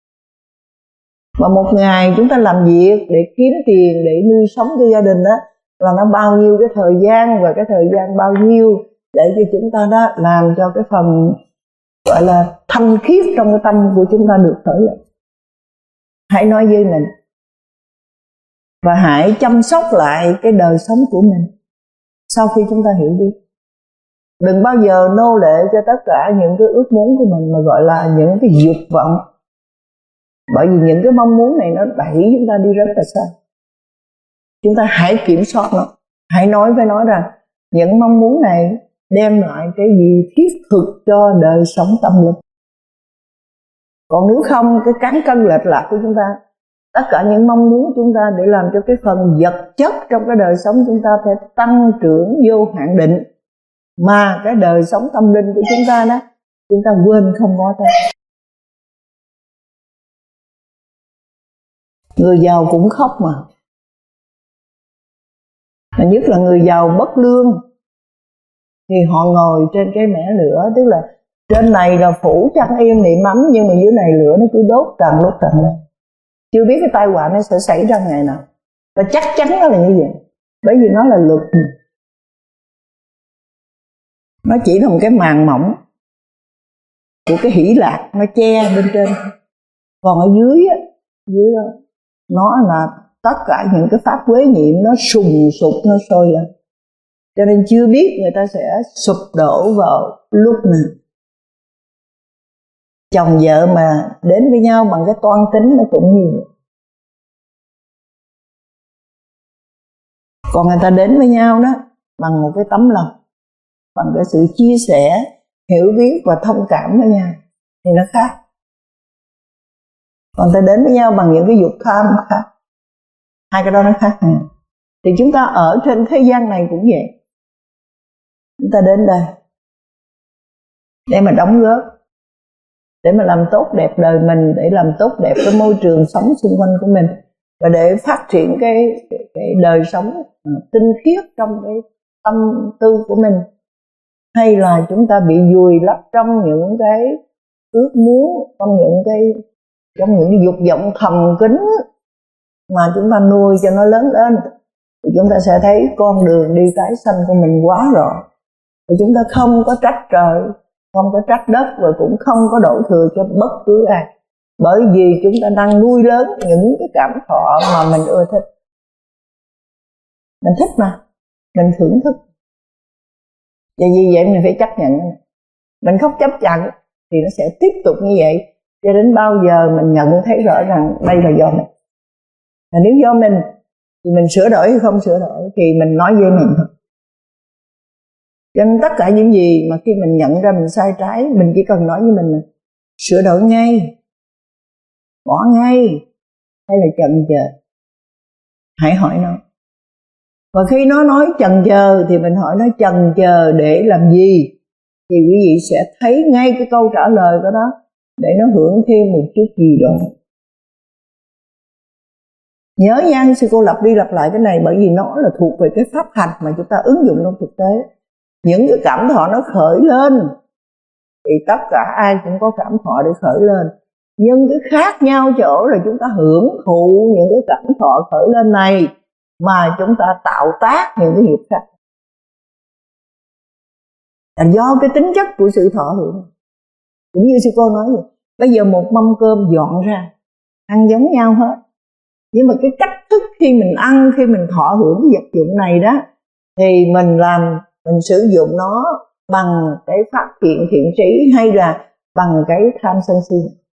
[SPEAKER 1] và một ngày chúng ta làm việc để kiếm tiền để nuôi sống cho gia đình đó, là nó bao nhiêu cái thời gian, và cái thời gian bao nhiêu để cho chúng ta đó làm cho cái phần gọi là thanh khiết trong cái tâm của chúng ta được khởi lên. Hãy nói với mình và hãy chăm sóc lại cái đời sống của mình sau khi chúng ta hiểu biết. Đừng bao giờ nô lệ cho tất cả những cái ước muốn của mình mà gọi là những cái dục vọng. Bởi vì những cái mong muốn này nó đẩy chúng ta đi rất là xa. Chúng ta hãy kiểm soát nó. Hãy nói với nó rằng những mong muốn này đem lại cái gì thiết thực cho đời sống tâm linh. Còn nếu không, cái cán cân lệch lạc của chúng ta, tất cả những mong muốn chúng ta để làm cho cái phần vật chất trong cái đời sống chúng ta phải tăng trưởng vô hạn định, mà cái đời sống tâm linh của chúng ta đó, chúng ta quên không có tới. Người giàu cũng khóc mà nhất là người giàu bất lương thì họ ngồi trên cái mẻ lửa, tức là trên này là phủ chăn im niệm ấm, nhưng mà dưới này lửa nó cứ đốt tràn lên. Chưa biết cái tai họa nó sẽ xảy ra ngày nào, và chắc chắn nó là như vậy, bởi vì nó là luật. Nó chỉ là một cái màn mỏng của cái hỷ lạc, nó che bên trên, còn ở dưới đó, nó là tất cả những cái pháp quế nhiễm, nó sùng sục, nó sôi lên. Cho nên chưa biết người ta sẽ sụp đổ vào lúc nào. Chồng vợ mà đến với nhau bằng cái toan tính nó cũng như vậy. Còn người ta đến với nhau đó bằng một cái tấm lòng, bằng cái sự chia sẻ, hiểu biết và thông cảm với nhau thì nó khác. Còn ta đến với nhau bằng những cái dục tham nó khác. Hai cái đó nó khác nhau. Thì chúng ta ở trên thế gian này cũng vậy. Chúng ta đến đây để mà đóng góp, để mà làm tốt đẹp đời mình, để làm tốt đẹp cái môi trường sống xung quanh của mình, và để phát triển cái đời sống tinh khiết trong cái tâm tư của mình. Hay là chúng ta bị vùi lấp trong những cái ước muốn, trong những cái dục vọng thầm kín mà chúng ta nuôi cho nó lớn lên, thì chúng ta sẽ thấy con đường đi tái sanh của mình quá rõ. Thì chúng ta không có trách trời, không có trách đất, và cũng không có đổ thừa cho bất cứ ai, bởi vì chúng ta đang nuôi lớn những cái cảm thọ mà mình ưa thích. Mình thích mà, mình thưởng thức, và vì vậy mình phải chấp nhận. Mình không chấp nhận thì nó sẽ tiếp tục như vậy cho đến bao giờ mình nhận thấy rõ rằng đây là do mình. Và nếu do mình thì mình sửa đổi hay không sửa đổi thì mình nói với mình thôi. Cho nên tất cả những gì mà khi mình nhận ra mình sai trái, mình chỉ cần nói với mình là sửa đổi ngay, bỏ ngay, hay là chần chờ. Hãy hỏi nó. Và khi nó nói chần chờ thì mình hỏi nó chần chờ để làm gì, thì quý vị sẽ thấy ngay cái câu trả lời của nó, để nó hưởng thêm một chút gì đó. Nhớ nha, sư cô lặp đi lặp lại cái này, bởi vì nó là thuộc về cái pháp hành mà chúng ta ứng dụng trong thực tế. Những cái cảm thọ nó khởi lên thì tất cả ai cũng có cảm thọ để khởi lên, nhưng cái khác nhau chỗ là chúng ta hưởng thụ những cái cảm thọ khởi lên này mà chúng ta tạo tác những cái nghiệp khác. Là do cái tính chất của sự thọ hưởng. Cũng như sư cô nói vậy, bây giờ một mâm cơm dọn ra, ăn giống nhau hết, nhưng mà cái cách thức khi mình ăn, khi mình thọ hưởng cái vật dụng này đó, thì mình sử dụng nó bằng cái phát hiện thiện trí hay là bằng cái tham sân si.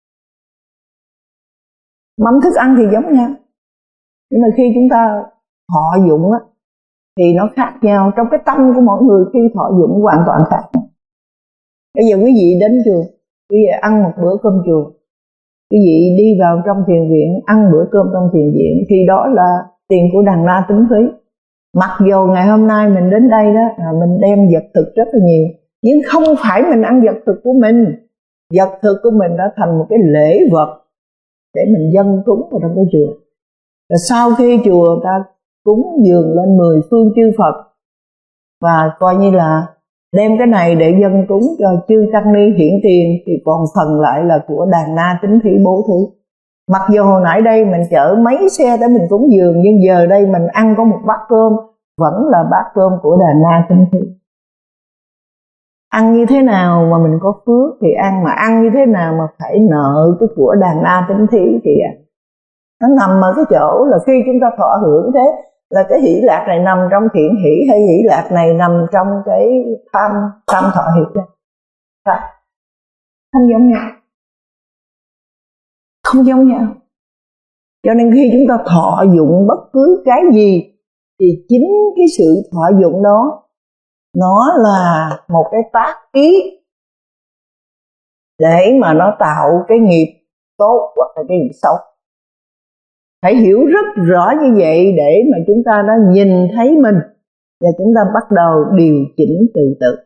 [SPEAKER 1] Mâm thức ăn thì giống nhau, nhưng mà khi chúng ta thọ dụng á thì nó khác nhau. Trong cái tâm của mỗi người khi thọ dụng hoàn toàn khác. Bây giờ quý vị đến chùa, quý vị ăn một bữa cơm chùa, quý vị đi vào trong thiền viện ăn bữa cơm trong thiền viện, thì đó là tiền của đàn na tính phí. Mặc dù ngày hôm nay mình đến đây đó, mình đem vật thực rất là nhiều, nhưng không phải mình ăn vật thực của mình. Vật thực của mình đã thành một cái lễ vật để mình dâng cúng vào trong cái chùa. Và sau khi chùa ta cúng dường lên 10 phương chư Phật, và coi như là đem cái này để dâng cúng cho chư tăng ni hiển tiền, thì còn phần lại là của đàn na tính thí bố thí. Mặc dù hồi nãy đây mình chở mấy xe để mình cúng dường, nhưng giờ đây mình ăn có một bát cơm vẫn là bát cơm của Đà Na Tinh Thi. Ăn như thế nào mà mình có phước thì ăn, mà ăn như thế nào mà phải nợ cái của Đà Na Tinh Thi thì ăn. Nó nằm ở cái chỗ là khi chúng ta thọ hưởng thế là cái hỷ lạc này nằm trong thiện hỷ, hay hỷ lạc này nằm trong cái tham thọ hiệp đây. Không giống nhau. Không giống nhau. Cho nên khi chúng ta thọ dụng bất cứ cái gì thì chính cái sự thọ dụng đó nó là một cái tác ý để mà nó tạo cái nghiệp tốt hoặc là cái nghiệp xấu. Phải hiểu rất rõ như vậy để mà chúng ta đã nhìn thấy mình và chúng ta bắt đầu điều chỉnh từ từ.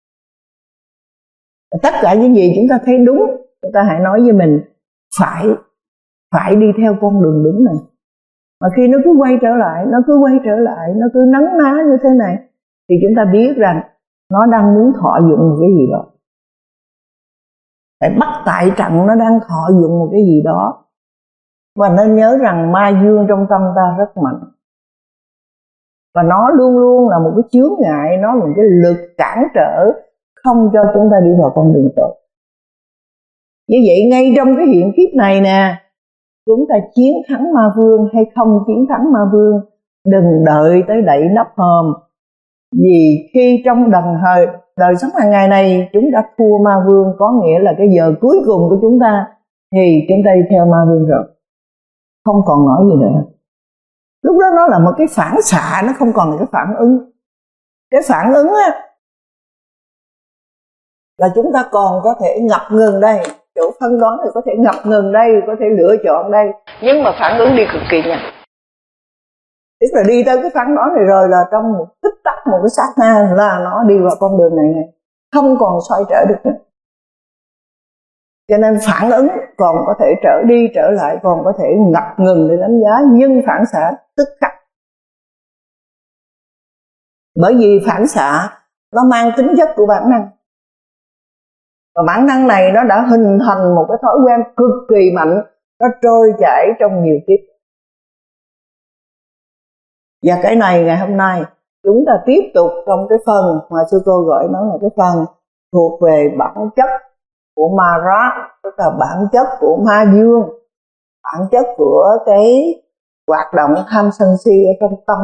[SPEAKER 1] Tất cả những gì chúng ta thấy đúng, chúng ta hãy nói với mình phải đi theo con đường đúng này. Mà khi nó cứ quay trở lại, nó cứ nấn ná như thế này thì chúng ta biết rằng nó đang muốn thọ dụng một cái gì đó. Phải bắt tại trận nó đang thọ dụng một cái gì đó. Và nên nhớ rằng ma dương trong tâm ta rất mạnh. Và nó luôn luôn là một cái chướng ngại, nó là một cái lực cản trở không cho chúng ta đi vào con đường tốt. Như vậy ngay trong cái hiện kiếp này nè, chúng ta chiến thắng ma vương hay không chiến thắng ma vương, đừng đợi tới đậy nắp hòm. Vì khi trong đời sống hàng ngày này chúng ta thua ma vương, có nghĩa là cái giờ cuối cùng của chúng ta thì chúng ta đi theo ma vương rồi, không còn nói gì nữa. Lúc đó nó là một cái phản xạ, nó không còn là cái phản ứng. Cái phản ứng á là chúng ta còn có thể ngập ngừng đây, chỗ phân đoán thì có thể ngập ngừng đây, có thể lựa chọn đây, nhưng mà phản ứng đi cực kỳ nhanh. Tức là đi tới cái phán đoán này rồi là trong một tích tắc, một cái sát na là nó đi vào con đường này, không còn xoay trở được nữa. Cho nên phản ứng còn có thể trở đi trở lại, còn có thể ngập ngừng để đánh giá, nhưng phản xạ tức khắc. Bởi vì phản xạ nó mang tính chất của bản năng. Và bản năng này nó đã hình thành một cái thói quen cực kỳ mạnh, nó trôi chảy trong nhiều kiếp. Và cái này ngày hôm nay chúng ta tiếp tục trong cái phần mà sư cô gọi nó là cái phần thuộc về bản chất của ma ra, tức là bản chất của ma dương, bản chất của cái hoạt động tham sân si ở trong tâm.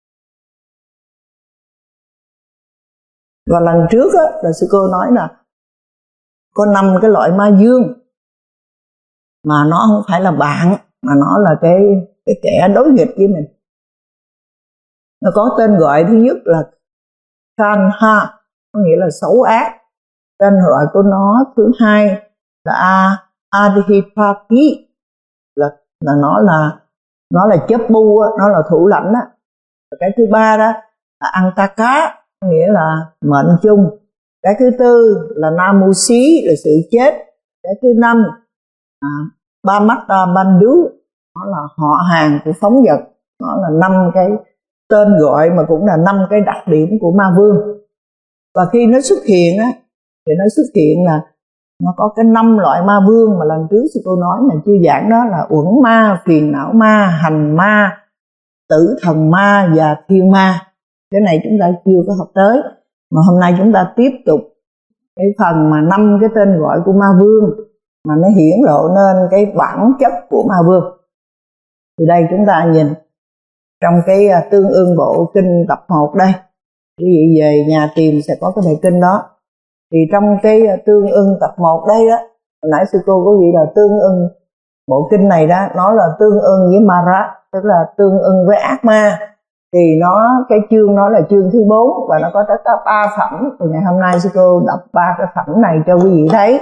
[SPEAKER 1] Và lần trước á, là sư cô nói là có 5 cái loại ma dương mà nó không phải là bạn, mà nó là cái kẻ đối nghịch với mình. Nó có tên gọi thứ nhất là Kanha, có nghĩa là xấu ác. Tên gọi của nó thứ hai là Adhipaki, là nó là chấp bu, nó là thủ lãnh á. Cái thứ ba đó là Antaka, nghĩa là mệnh chung. Cái thứ tư là Namusi, là sự chết. Cái thứ năm Bamata Bandhu, nó là họ hàng của phóng vật. Nó là 5 cái tên gọi mà cũng là 5 cái đặc điểm của ma vương. Và khi nó xuất hiện á, thì nó xuất hiện là nó có cái 5 loại ma vương mà lần trước sư cô nói là chưa giảng, đó là uẩn ma, phiền não ma, hành ma, tử thần ma và thiên ma. Cái này chúng ta chưa có học tới, mà hôm nay chúng ta tiếp tục cái phần mà 5 cái tên gọi của ma vương mà nó hiển lộ nên cái bản chất của ma vương. Thì đây chúng ta nhìn trong cái tương ưng bộ kinh tập 1 đây, quý vị về nhà tìm sẽ có cái bài kinh đó. Thì trong cái tương ưng tập 1 đây đó, hồi nãy sư cô có ghi là tương ưng bộ kinh này đó, nó là tương ưng với Mara, tức là tương ưng với ác ma. Thì cái chương nó là chương thứ 4 và nó có tất cả 3 phẩm. Thì ngày hôm nay sư cô đọc 3 cái phẩm này cho quý vị thấy.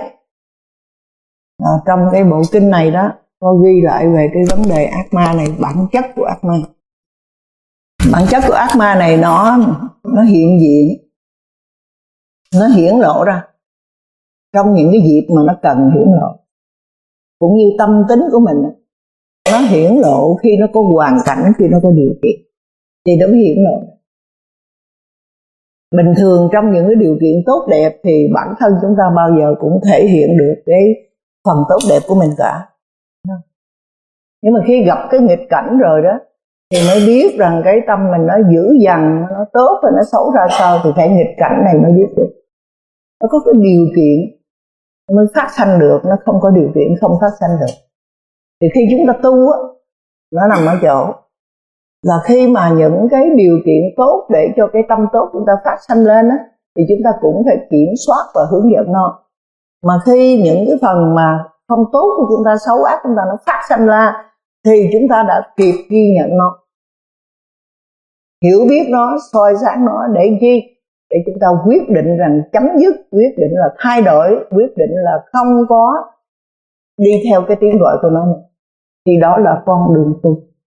[SPEAKER 1] Trong cái bộ kinh này đó có ghi lại về cái vấn đề ác ma này, bản chất của ác ma. Bản chất của ác ma này nó hiện diện, nó hiển lộ ra trong những cái dịp mà nó cần hiển lộ, cũng như tâm tính của mình, nó hiển lộ khi nó có hoàn cảnh, khi nó có điều kiện thì nó mới hiển lộ. Bình thường trong những cái điều kiện tốt đẹp thì bản thân chúng ta bao giờ cũng thể hiện được cái phần tốt đẹp của mình cả. Nhưng mà khi gặp cái nghịch cảnh rồi đó thì mới biết rằng cái tâm mình nó dữ dằn, nó tốt hay nó xấu ra sao, thì phải nghịch cảnh này mới biết được. Nó có cái điều kiện mới phát sanh được, nó không có điều kiện không phát sanh được. Thì khi chúng ta tu á, nó nằm ở chỗ là khi mà những cái điều kiện tốt để cho cái tâm tốt chúng ta phát sanh lên á, thì chúng ta cũng phải kiểm soát và hướng dẫn nó. Mà khi những cái phần mà không tốt của chúng ta, xấu ác chúng ta nó phát sanh ra, thì chúng ta đã kịp ghi nhận nó, hiểu biết nó, soi sáng nó, để chi? Để chúng ta quyết định rằng chấm dứt, quyết định là thay đổi, quyết định là không có đi theo cái tiếng gọi của nó nữa. Thì đó là con đường tu.